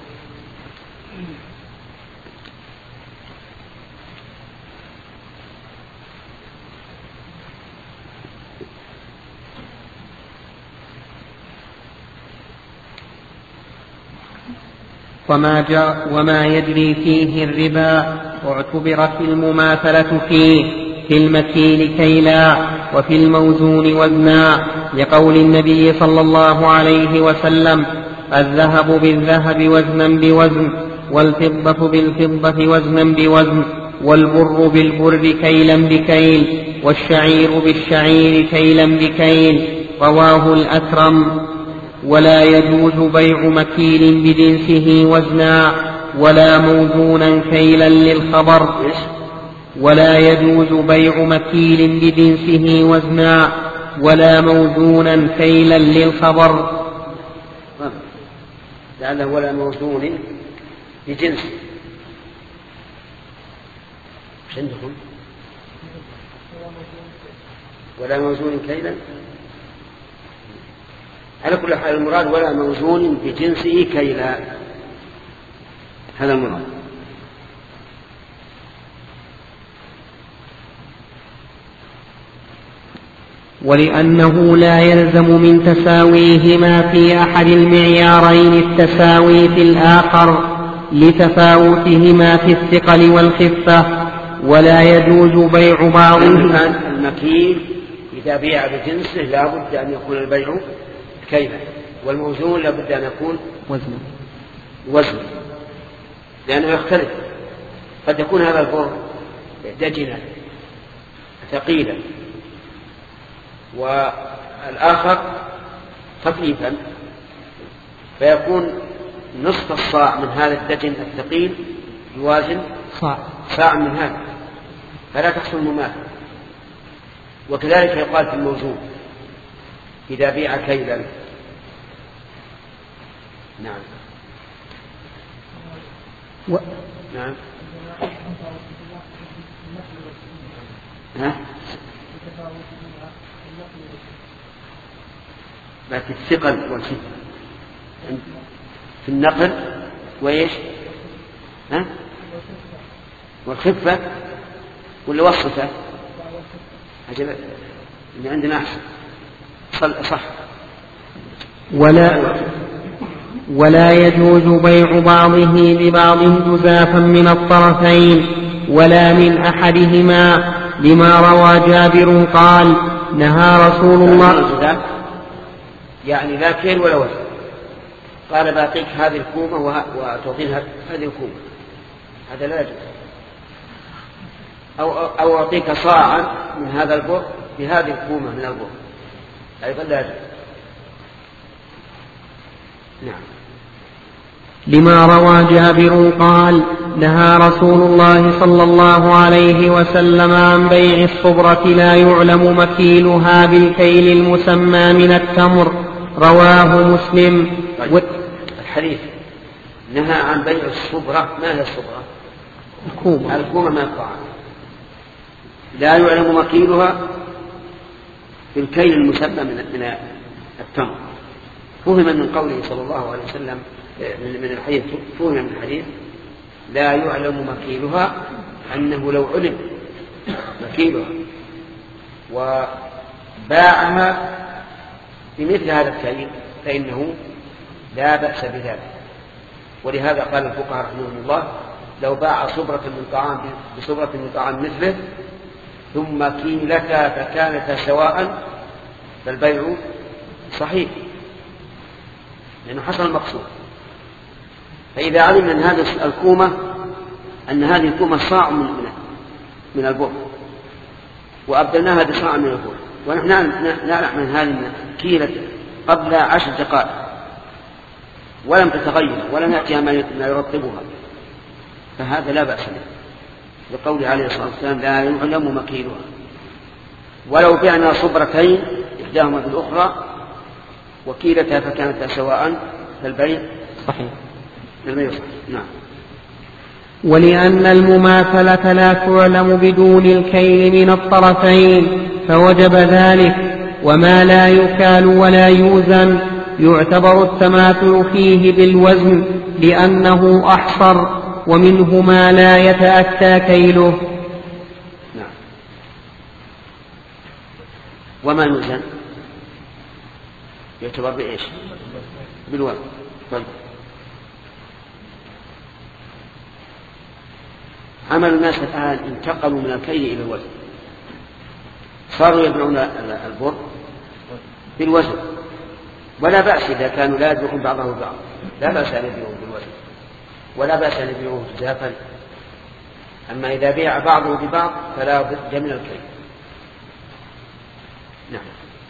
وما, جاء وما يجري فيه الربا واعتبرت المماثلة فيه في المكيل كيلا وفي الموزون وزنا، لقول النبي صلى الله عليه وسلم: الذهب بالذهب وزنا بوزن، والفضة بالفضة وزنا بوزن، والبر بالبر كيلا بكيل، والشعير بالشعير كيلا بكيل. رواه الأكرم. ولا يجوز بيع مكيل بجنسه وزنا ولا موزونا كيلا للخبر. ولا يجوز بيع مكيل بجنسه وزنا ولا موزونا كيلا للخبر. لعله ولا موزون بجنسه. ايش عندكم؟ ولا موزون كيلا. على كل حال المراد ولا موزون بجنسه كيلا، هذا المراد. ولأنه لا يلزم من تساويهما في أحد المعيارين التساوي في الآخر لتفاوتهما في الثقل والخفة، ولا يجوز بيع بعضهما. المكيل إذا بيع بجنسه لا بد أن يكون البيع كيلا، والموزون لا بد أن يكون وزنا وزن، لأنه يختلف. قد يكون هذا البر دجنا ثقيلا والآخر خفيفا، فيكون نصف الصاع من هذا الدجن الثقيل يوازن صاع صاع من هذا، فلا تحصل مماثلة. وكذلك يقال في الموزون إذا بيع كيلا. نعم و... نعم ها؟ لكن الثقل والخفة في النقل وإيش؟ ها؟ والخفة واللي وصفه أجل اللي عندنا أحسن صح. ولا ولا يجوز بيع بعضه لبعض جزافا من الطرفين ولا من أحدهما، لما روى جابر قال: نهى رسول الله. يعني لا كيل ولا وزن، قال باعطيك هذه الكومة وتعطيها هذه الكومة، هذا لا يجوز. أو أو أعطيك صاعا من هذا البر بهذه الكومة من البر، أيضا لا يجوز. نعم. لما روى جابر قال: نهى رسول الله صلى الله عليه وسلم عن بيع الصبرة لا يعلم مكيلها بالكيل المسمى من التمر. رواه مسلم. طيب. الحديث نهى عن بيع الصبرة. ما هي الصبرة؟ الكومة. الكومة من الطعام لا يعلم مكيلها بالكيل المسمى من التمر. فهم من قوله صلى الله عليه وسلم من الحديث، فهم من الحديث لا يعلم مكيلها، أنه لو علم مكيلها وباعها بمثل هذا الكيل فإنه لا بأس بذلك. ولهذا قال الفقهاء رحمهم الله لو باع صبرة من طعام بصبرة من طعام مثله ثم كيلتا فكانتا سواء فالبيع صحيح لأنه حصل المقصود. فإذا علم من هذه الكومة أن هذه الكومة صاع من من البر وأبدلناها بصاع من البر ونحن نعلم من هذه كيلة قبل عشر دقائق ولم تتغير ولم يأتيها ما يرطبها، فهذا لا بأس به لقوله عليه الصلاة والسلام لا يعلم مكيلها. ولو بعنا صبرتين إحداهما في الأخرى وكيلتها فكانت سواء فالبيع صحيح. البيع صحيح. نعم. ولأن المماثلة لا تعلم بدون الكيل من الطرفين فوجب ذلك، وما لا يكال ولا يوزن يعتبر التماثل فيه بالوزن لأنه أحصر، ومنه ما لا يتأتى كيله. نعم. وما يوزن يعتبر بإيش؟ بالوزن. طيب. عمل الناس الآن انتقلوا من الكيل إلى الوزن، صاروا يبيعون البر بالوزن، ولا بأس إذا كانوا لا يبيعون بعضه بعض، لا بأس أن يبيعون بالوزن ولا بأس أن يبيعوه جزافا. أما إذا بيع بعضه ببعض فلا بد من الكيل. نعم.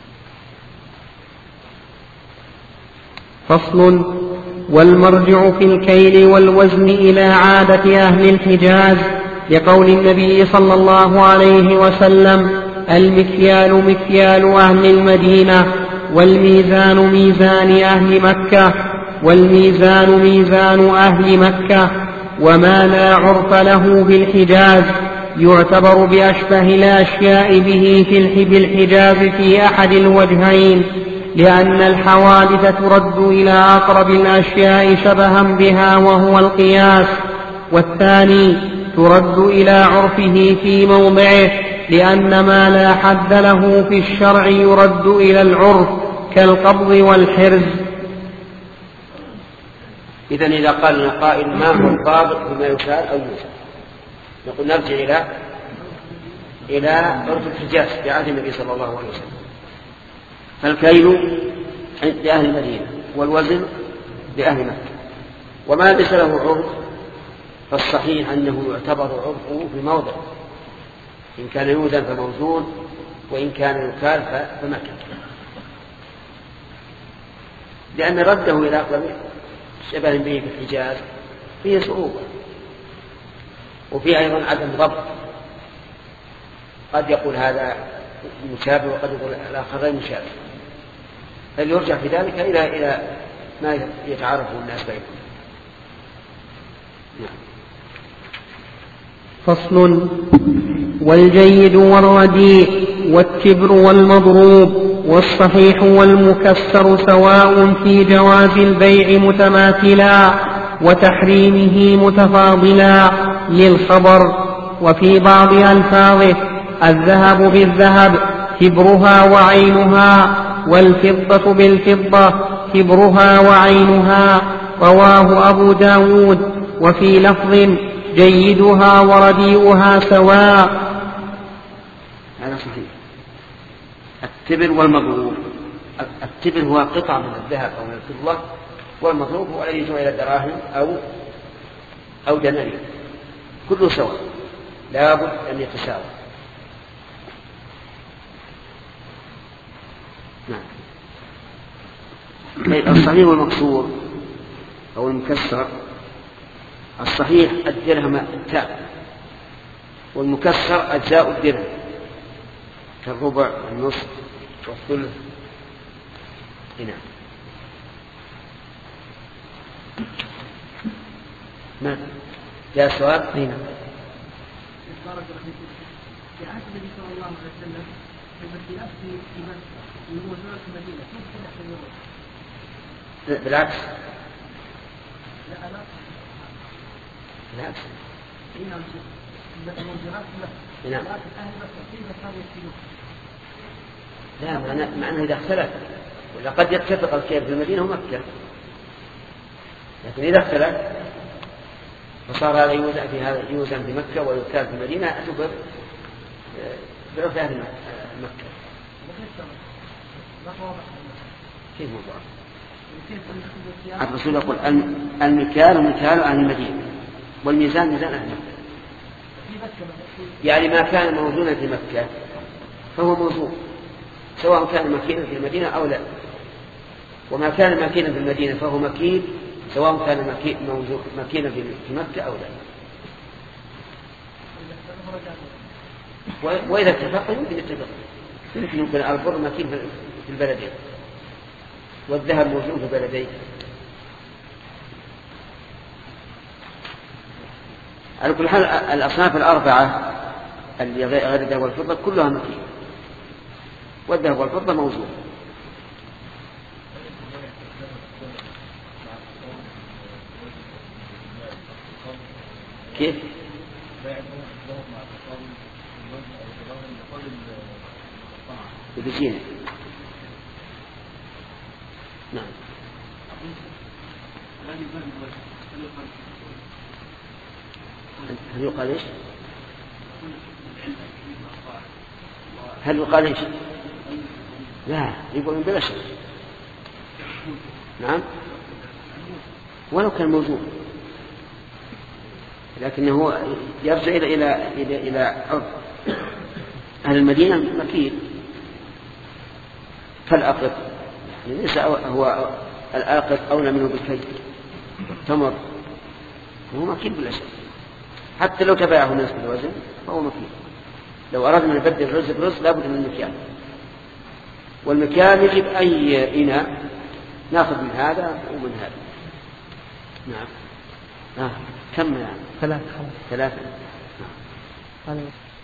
فصل. والمرجع في الكيل والوزن إلى عادة أهل الحجاز لقول النبي صلى الله عليه وسلم المكيال مكيال أهل المدينة والميزان ميزان أهل مكة والميزان ميزان أهل مكة، وما لا عرف له بالحجاز يعتبر بأشبه الأشياء به في بالحجاز في أحد الوجهين، لأن الحوادث ترد إلى أقرب الأشياء شبها بها وهو القياس، والثاني ترد إلى عرفه في موضعه، لأن ما لا حد له في الشرع يرد إلى العرف كالقبض والحرز. إذن إذا قال لنا قائل ما هو الضابط بما يكال أو يوزن، نقول نرجع إلى إلى عرف الحجاز في عهد النبي صلى الله عليه وسلم. فالكيل عند أهل المدينة والوزن لأهل مكة، وما ليس له عرف فالصحيح أنه يعتبر عرفه بموضع، إن كان يوزن فموزون وإن كان يكال فمكة، لأن رده إلى أقرب شبه به في الحجاز فيه صعوبة وفيه أيضا عدم ضبط، قد يقول هذا مشابه وقد يقول الآخر غير مشابه، فليرجع في ذلك إلى إلى ما يتعارف الناس بينهم. نعم. فصل. والجيد والرديء والتبر والمضروب والصحيح والمكسر سواء في جواز البيع متماثلا وتحريمه متفاضلا للخبر. وفي بعض ألفاظه الذهب بالذهب تبرها وعينها والفضة بالفضة تبرها وعينها، رواه أبو داود. وفي لفظ جيدها ورديئها سواء. هذا صحيح. التبر والمضروب، التبر هو قطعة من الذهب أو من الفضة، والمضروب هو الذي يجمع إلى دراهم أو أو دنانير، كله سواء لا بد أن يتساوى. نعم. الصحيح والمكسور أو المكسر، الصحيح الدرهم التام، والمكسر أجزاء الدرهم كالربع والنصف والثلث. هنا ما جاء سؤال؟ هنا في عهد النبي صلى الله عليه وسلم المسيرات في مكة ومسيرات المدينة كيف تحصل؟ بالعكس. لا أنا بالعكس. نعم. نعم. لا معنى معنى إذا اختلف ولا قد يتفق الكيل في المدينة ومكة، لكن إذا اختلف فصار هذا يوزن في هذا يوزن في مكة ويكال في المدينة اعتبر بعرف أهل مكة. كيف موضوع؟ الرسول يقول المكيال مكيال أهل المدينة والميزان ميزان أهل مكة. يعني ما كان موزونا في مكة فهو موزون سواء كان مكينا في المدينة أو لا، وما كان مكينا في المدينة فهو مكين سواء كان مكينا في مكة أو لا. وإذا اتفق يمكن يتفق، يمكن يكون البر مكين في البلدين والذهب موجود في البلدين. على كل حال الأصناف الأربعة اللي غير الذهب والفضة كلها مكين، والذهب والفضة موجود. كيف؟ بجينا. نعم. هل يقال ايش؟ هل يقال ايش؟ لا يقولون بلا شك. نعم ولو كان موجود، لكنه يرجع إلى إلى إلى إلى عرض أهل المدينة مكين فالأقط، يعني ليس هو الآقط أولى منه بالكي تمر، هو مكين بلا شك. حتى لو تبعه الناس بالوزن فهو مكين. لو أردنا أن نبدل الرز برز لابد من المكيال، والمكيال يجب أي إناء نأخذ من هذا ومن هذا. نعم. آه. كم يعني؟ ثلاثة. ثلاثة. نعم.